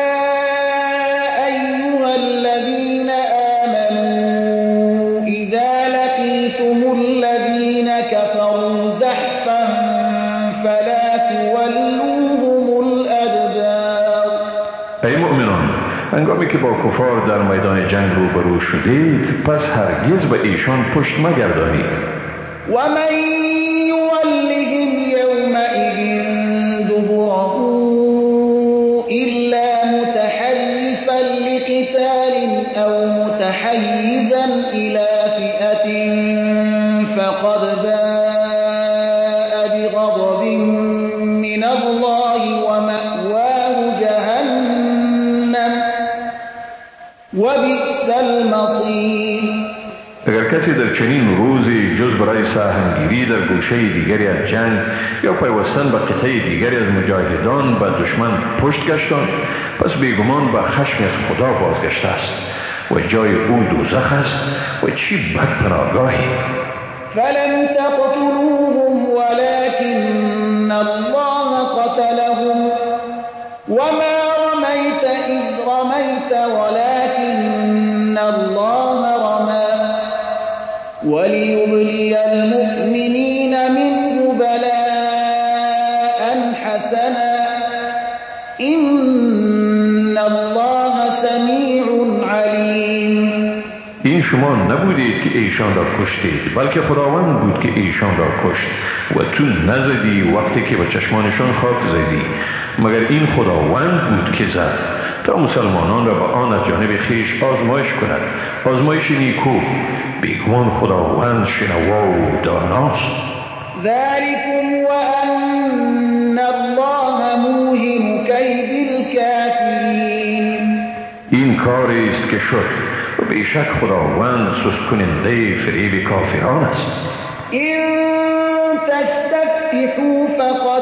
أيها الذين آمنوا إذا لقيتم الذين كفروا زحفا فلا تولوهم الأدبار. ای مؤمنان، هنگامی که با کفار در میدان جنگ روبرو شدید پس هرگز به ایشان پشت مگردانید. ومن يولهم يومئذ دبره إلا متحرفا لقتال أو متحيزا إلى فئة فقد باء بغضب من الله ومأواه جهنم وبئس المصير. اگر کسی در چنین روزی جز برای سهمگیری در گوشه دیگری از جنگ یا پیوستن به قطعه دیگری از مجاهدان به دشمن پشت گشتان پس بیگمان به خشم از خدا بازگشته است و جای او دوزخ است و چی بد پناهگاهی. فلم تقتلوهم ولكن الله قتلهم وما رميت إذ رميت ولكن الله رمى وليبلي المؤمنين منه بلاء حسنا إن الله سميع عليم. این شما نبودید که ایشان را کشتید بلکه خداوند بود که ایشان را کشت و تو نزدی وقتی که به چشمانشان خاک زدی، مگر این خداوند بود که زد تا مسلمانان را به آن از جانب خویش آزمایش کند، آزمایش نیکو. بیگمان خداوند شنوا و داناست. ذلكم وأن الله موهن كيد الكافرين. این کاری است که شد و بیشک خداوند سست کننده فریب کافران است. إن تستفتحوا فقد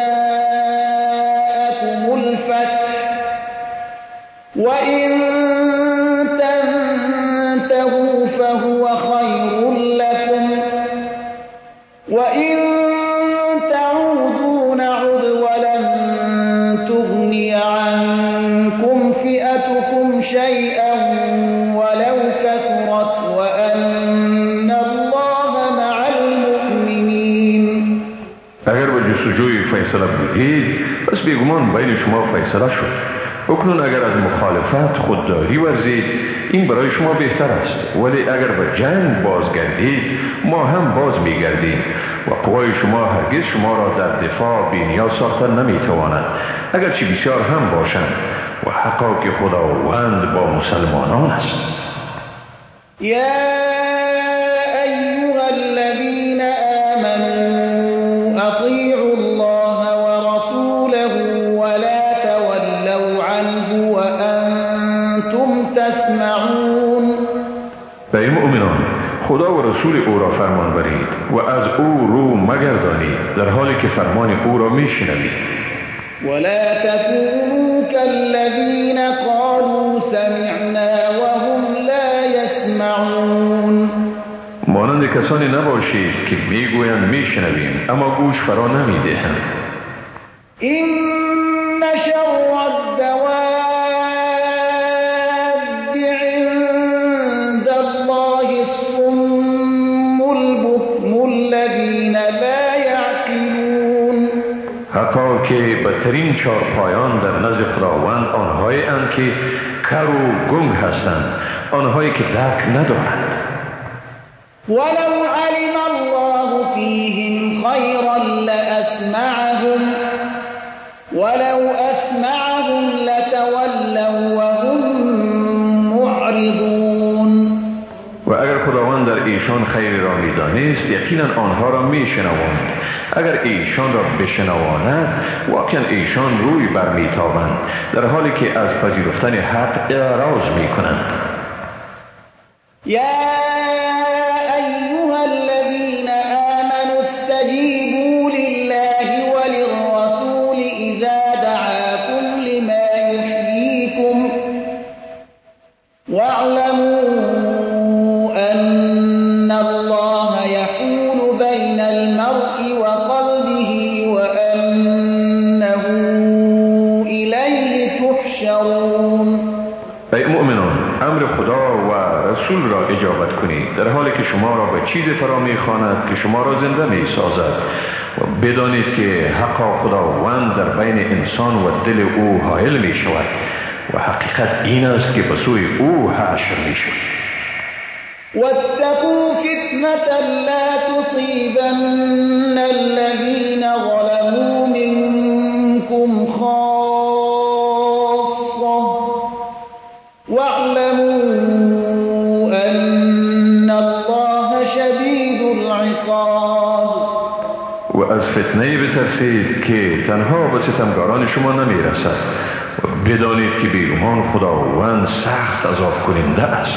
جاءكم الفتح وإن تنتهوا فهو خير لكم وإن تعودوا نعد ولن تغني عنكم فئتكم شيئا ولو كثرت وأن الله مع المؤمنين. اگر به جستجوی فیصله بودید پس بیگمان بین شما فیصله شد اکنون اگر از مخالفت خودداری ورزید این برای شما بهتر است، ولی اگر به جنگ بازگردید ما هم باز میگردیم و قوای شما هرگز شما را در دفاع بی‌نیاز ساختن نمیتواند، اگرچه بسیار هم باشند و حقا که خداوند با مسلمانان است. یا ایها الذین آمنوا اطیعوا الله ورسوله ولا تولوا عنه وانتم تسمعون. ای مؤمنان، خدا و رسول او را فرمان برید و از او رو مگردانید در حالی که فرمان او را میشنوید. ولا تكونوا كالذين قالوا سمعنا وهم لا يسمعون. مانند کسانی نباشید که میگویند میشنویم اما گوش فرا نمیدهند. إن شر الدواب عند الله الصم البكم الذين لا يعقلون. حقا که بدترین چارپایان در نزد خداوند آنهایی اند که کر و گنگ هستند، آنهایی که درک ندارند. ولو علم الله فيهم خيرا لأسمعهم ولو أسمعهم لتولوا وهم معرضون. و اگر خداوند در ایشان خیری را می‌دانست یقینا آنها را می‌شنواند. اگر ایشان را بشنواند واقعا ایشان روی برمیتابند در حالی که از پذیرفتن حق اعراض می‌کنند. یا ایها الذین آمنوا استجیبوا لله وللرسول اذا دعاكم لما يحييكم واعلموا ان الله يحول بين المرء وقلبه وانه الیه تحشرون. ای مؤمنان، امر خدا و رسول را اجابت کنید در حالی که شما را به چیزی فرا می‌خواند که شما را زنده می‌سازد و بدانید که حقا خداوند در بین انسان و دل او حائل می‌شود و حقیقت این است که به سوی او حشر می‌شود. واتقوا فتنة لا تصيبن الذين ظلموا منكم خاصة واعلموا أن الله شديد العقاب. و از فتنه بترسید که تنها به ستمگاران شما نمی‌رسد و بدانید که بیگمان خداوند سخت عذاب کننده است.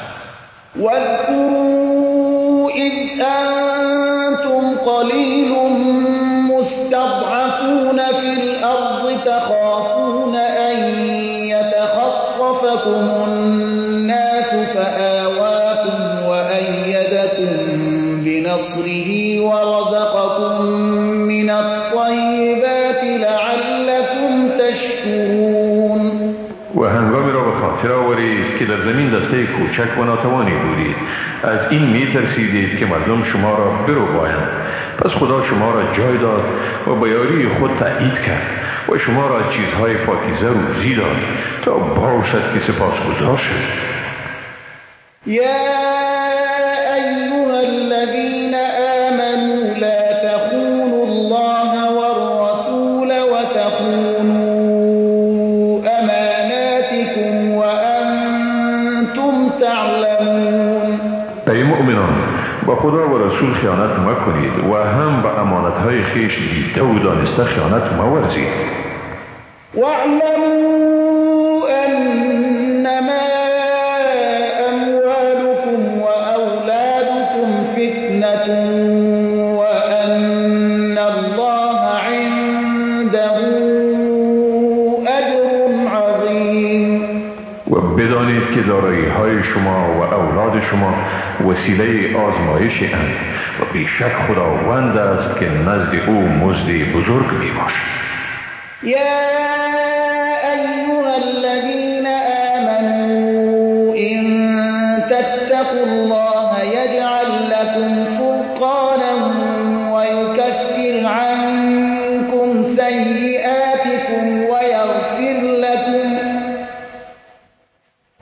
واذكروا إذ أنتم قليل مستضعفون في الأرض تخافون أن يتخطفكم الناس فآواكم وأيدكم بنصره ورزقكم من الطيبات لعلكم تشكرون. و هنگامی را به خاطر آورید که در زمین دسته کوچک و ناتوانی بودید، از این می ترسیدید که مردم شما را بربایند، پس خدا شما را جای داد و به یاری خود تأیید کرد و شما را چیزهای پاکیزه روزی داد تا باشد که سپاسگزار شوید. يا أيها الذين آمنوا لا تخونوا الله والرسول وتخونوا أماناتكم وأنتم تعلمون. ای مؤمنان، با خدا و رسول خیانت مکنید و هم به امانتهای خویش دیده و دانسته خیانت مورزید. واعلموا أنما أموالكم وأولادكم فتنة وأن الله عنده أجر عظيم. و بدانید که دارایی های شما و اولاد شما وسیله آزمایشی اند و بیشک خداوند است که نزد او مزدی بزرگ می باشد. يا أيها الذين آمنوا إن تتقوا الله يجعل لكم فرقانا ويكفر عنكم سيئاتكم ويغفر لكم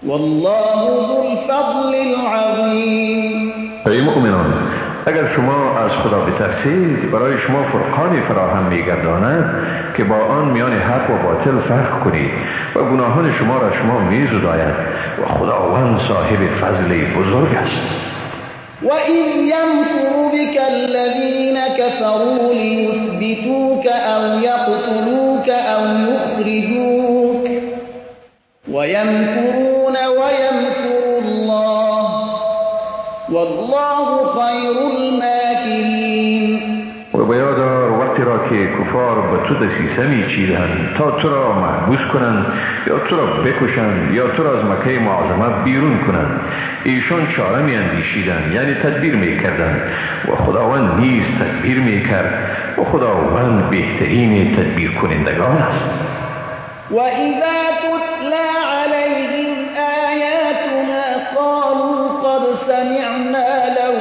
والله ذو الفضل العظیم. ای مؤمنان، اگر شما از خدا بترسید برای شما فرقانی فراهم می‌گرداند که با آن میان حق و باطل فرق کنید و گناهان شما را شما می‌زداید و خداوند صاحب فضل بزرگ است. وَإِذْ يَمْكُرُ بِكَ الَّذِينَ كَفَرُوا لِيُثْبِتُوكَ أَوْ يَقْتُلُوكَ أَوْ يُخْرِجُوكَ وَيَمْكُرُونَ وَيَمْكُرُ اللَّهُ وَاللَّهُ خَيْرُ الْمَاكِرِينَ. و بیادار وقتی را که کفار به تو دسیسه می‌چیدند تا تو را محبوس کنند یا تو را بکشند یا تو را از مکه معظمه بیرون کنند، ایشان چاره می‌اندیشیدند، یعنی تدبیر می‌کردند و خداوند نیز تدبیر می‌کرد و خداوند بهترین تدبیر کنندگان است. وَإِذَا تُتْلَى عَلَيْهِمْ آيَاتُنَا قَالُوا قَدْ سَمِعْنَا لَوْ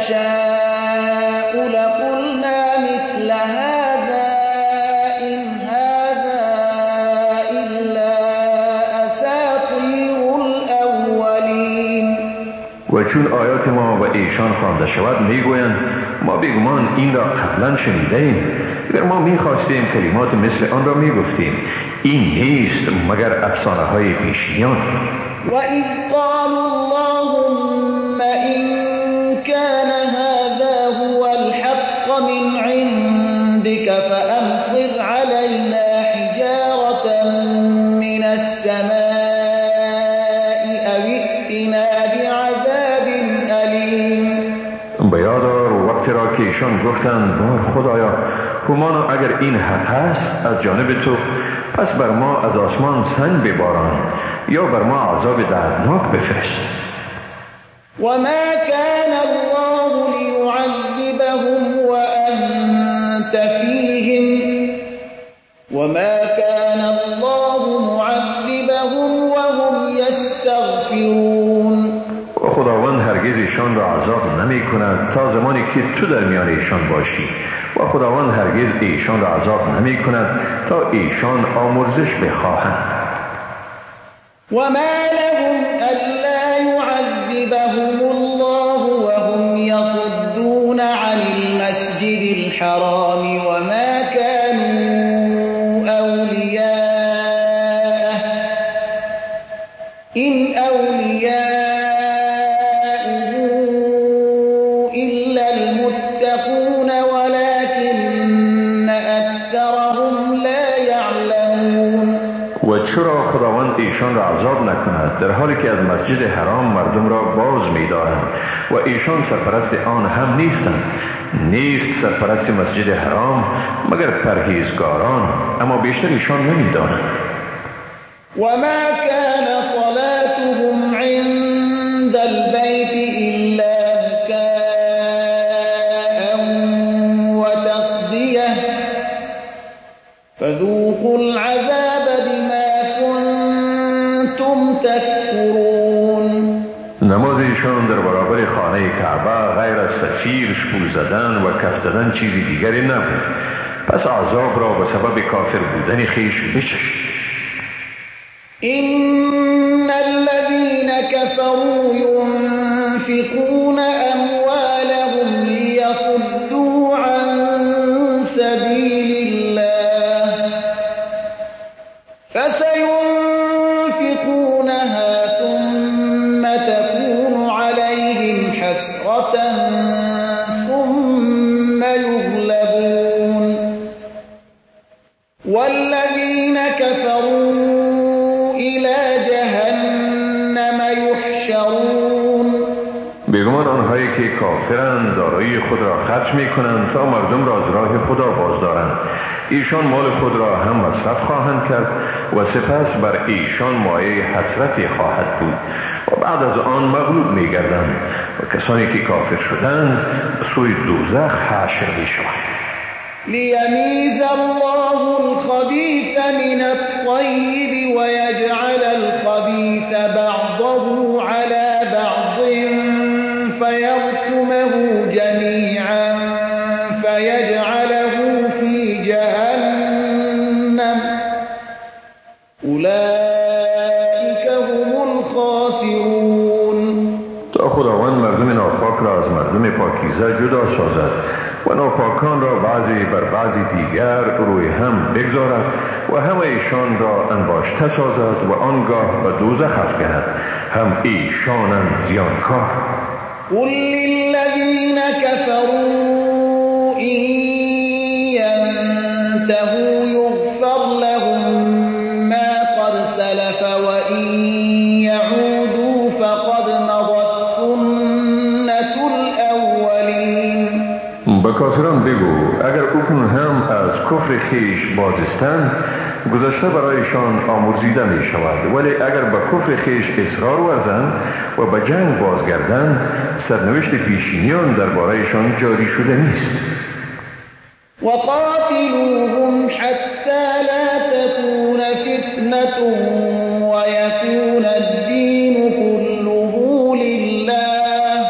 نَشَاءُ لَقُلْنَا مِثْلَ هَذَا إِنْ هَذَا إِلَّا أَسَاطِيرُ الْأَوَّلِينَ. و چون آیات ما و ایشان خوانده شود میگویند ما بیگمان این را قبلا شنیده ایم، اگر ما میخواستیم کلمات مثل آن را میگفتیم، این نیست مگر افسانه های پیشینیان. وَإِذْ قَالُوا اللَّهُمَّ إِنْ كَانَ هَذَا هُوَ الْحَقَّ مِنْ عِنْدِكَ فَأَمْطِرْ عَلَيْنَا حِجَارَةً مِنَ السَّمَاءِ أَوِ ائْتِنَا بِعَذَابٍ أَلِيمٍ. بیادار وقتی را که ایشان گفتند بار خدایا همانا اگر این حق است از جانب تو، پس بر ما از آسمان سنگ بباران یا بر ما عذاب دردناک بفرست. وَمَا كَانَ اللَّهُ لِيُعَذِّبَهُمْ وَأَنْتَ فِيهِمْ وَمَا كَانَ اللَّهُ مُعَذِّبَهُمْ وَهُمْ يَسْتَغْفِرُونَ. و خداوند هرگز ایشان را عذاب نمی کند تا زمانی که تو در میان ایشان باشی و خداوند هرگز ایشان را عذاب نمی کند تا ایشان آمرزش بخواهند. وَمَا لَهُمْ أَلَّا يُعَذِّبَهُمُ اللَّهُ وَهُمْ يَصُدُّونَ عَنِ الْمَسْجِدِ الْحَرَامِ وَمَا كَانُوا أَوْلِيَاءَهُ إِنْ أَوْلِيَاؤُهُ إِلَّا الْمُتَّقُونَ وَلَكِنَّ أَكْثَرَهُمْ لَا يَعْلَمُونَ. و چرا خداوند ایشان را عذاب نکند در حالی که از مسجد حرام مردم را باز می‌دارند و ایشان سرپرست آن هم نیستند؟ نیست سرپرست مسجد حرام مگر پرهیزگاران، اما بیشتر ایشان نمی‌دانند. وَمَا كَانَ صَلَاتُهُمْ عِندَ الْبَيْتِ إِلَّا مُكَاءً وَتَصْدِيَةً فَذُوقُوا الْعَذَابَ بِمَا كُنْتُمْ تَكْفُرُونَ. نماز ایشان در برابر خانه کعبه غیر از صفیر، شپول زدن و کف زدن چیزی دیگری نبود، پس عذاب را به سبب کافر بودن خویش بچشید. إِنَّ الَّذِينَ كَفَرُوا يُنْفِقُونَ أَمْوَالَهُمْ لِيَصُدُّوا عَنْ سَبِيلِ اللَّهِ فَسَيُنْفِقُونَهَا ثُمَّ تَكُونُ عَلَيْهِمْ حَسْرَةً ثُمَّ يُغْلَبُونَ وَالَّذِينَ كَفَرُوا إِلَى جَهَنَّمَ يُحْشَرُونَ. بیگمان آنهایی که کافرند دارایی خود را خرج می کنند تا مردم را از راه خدا باز دارند، ایشان مال خود را هم مصرف خواهند کرد و سپس بر ایشان مایه حسرتی خواهد بود و بعد از آن مغلوب می گردند و کسانی که کافر شدند به سوی دوزخ حشر می شوند. لِيَمِيزَ اللَّهُ الْخَبِيثَ مِنَ الطَّيِّبِ وَيَجْعَلَ الْخَبِيثَ بَعْضَهُ عَلَى بَعْضٍ فَيَرْكُمَهُ جَمِيعًا فَيَجْعَلَهُ فِي جَهَنَّمَ أُولَئِكَ هُمُ الْخَاسِرُونَ. پاکیزه جدا سازد و ناپاکان را بعضی بر بعضی دیگر روی هم بگذارد و همه ایشان را انباشته سازد و آنگاه به دوزخ افکند، هم ایشانند زیانکار. قل للذین کفروا إن ينتهوا يغفر لهم ما قد سلف وإن يعودوا فقد مضت سنة الأولين. به کافران بگو اگر اکنون هم از کفر خیش بازستند گذشته برایشان آمرزیده می شود، ولی اگر به کفر خیش اصرار ورزند و به جنگ بازگردند سرنوشت پیشینیان دربارهشان جاری شده نیست. وقاتلوهم حتى لا تكون فتنة ويكون الدين كله لله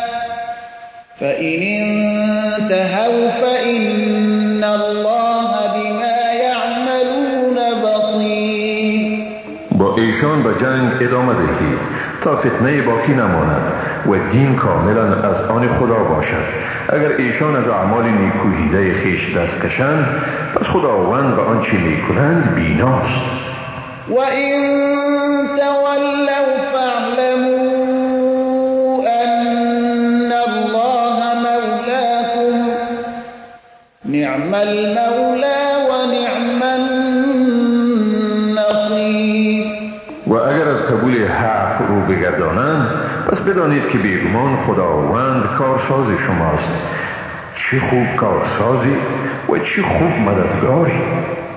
فإن انتهوا فإن الله بما يعملون بصير. با ایشان به جنگ ادامه دهید تا فتنه باقی نماند و دین کاملا از آن خدا باشد. اگر ایشان از اعمال نیکوهیده خیش دست کشند پس خداوند به آنچه میکنند بیناست. و این تولوا فاعلموا ان الله مولاكم نعم المولى و نعم النصير. و اگر از قبول حق رو بگردانند پس بدانید که بیگمان خداوند کارساز شماست. چه خوب کارسازی و چه خوب مددگاری.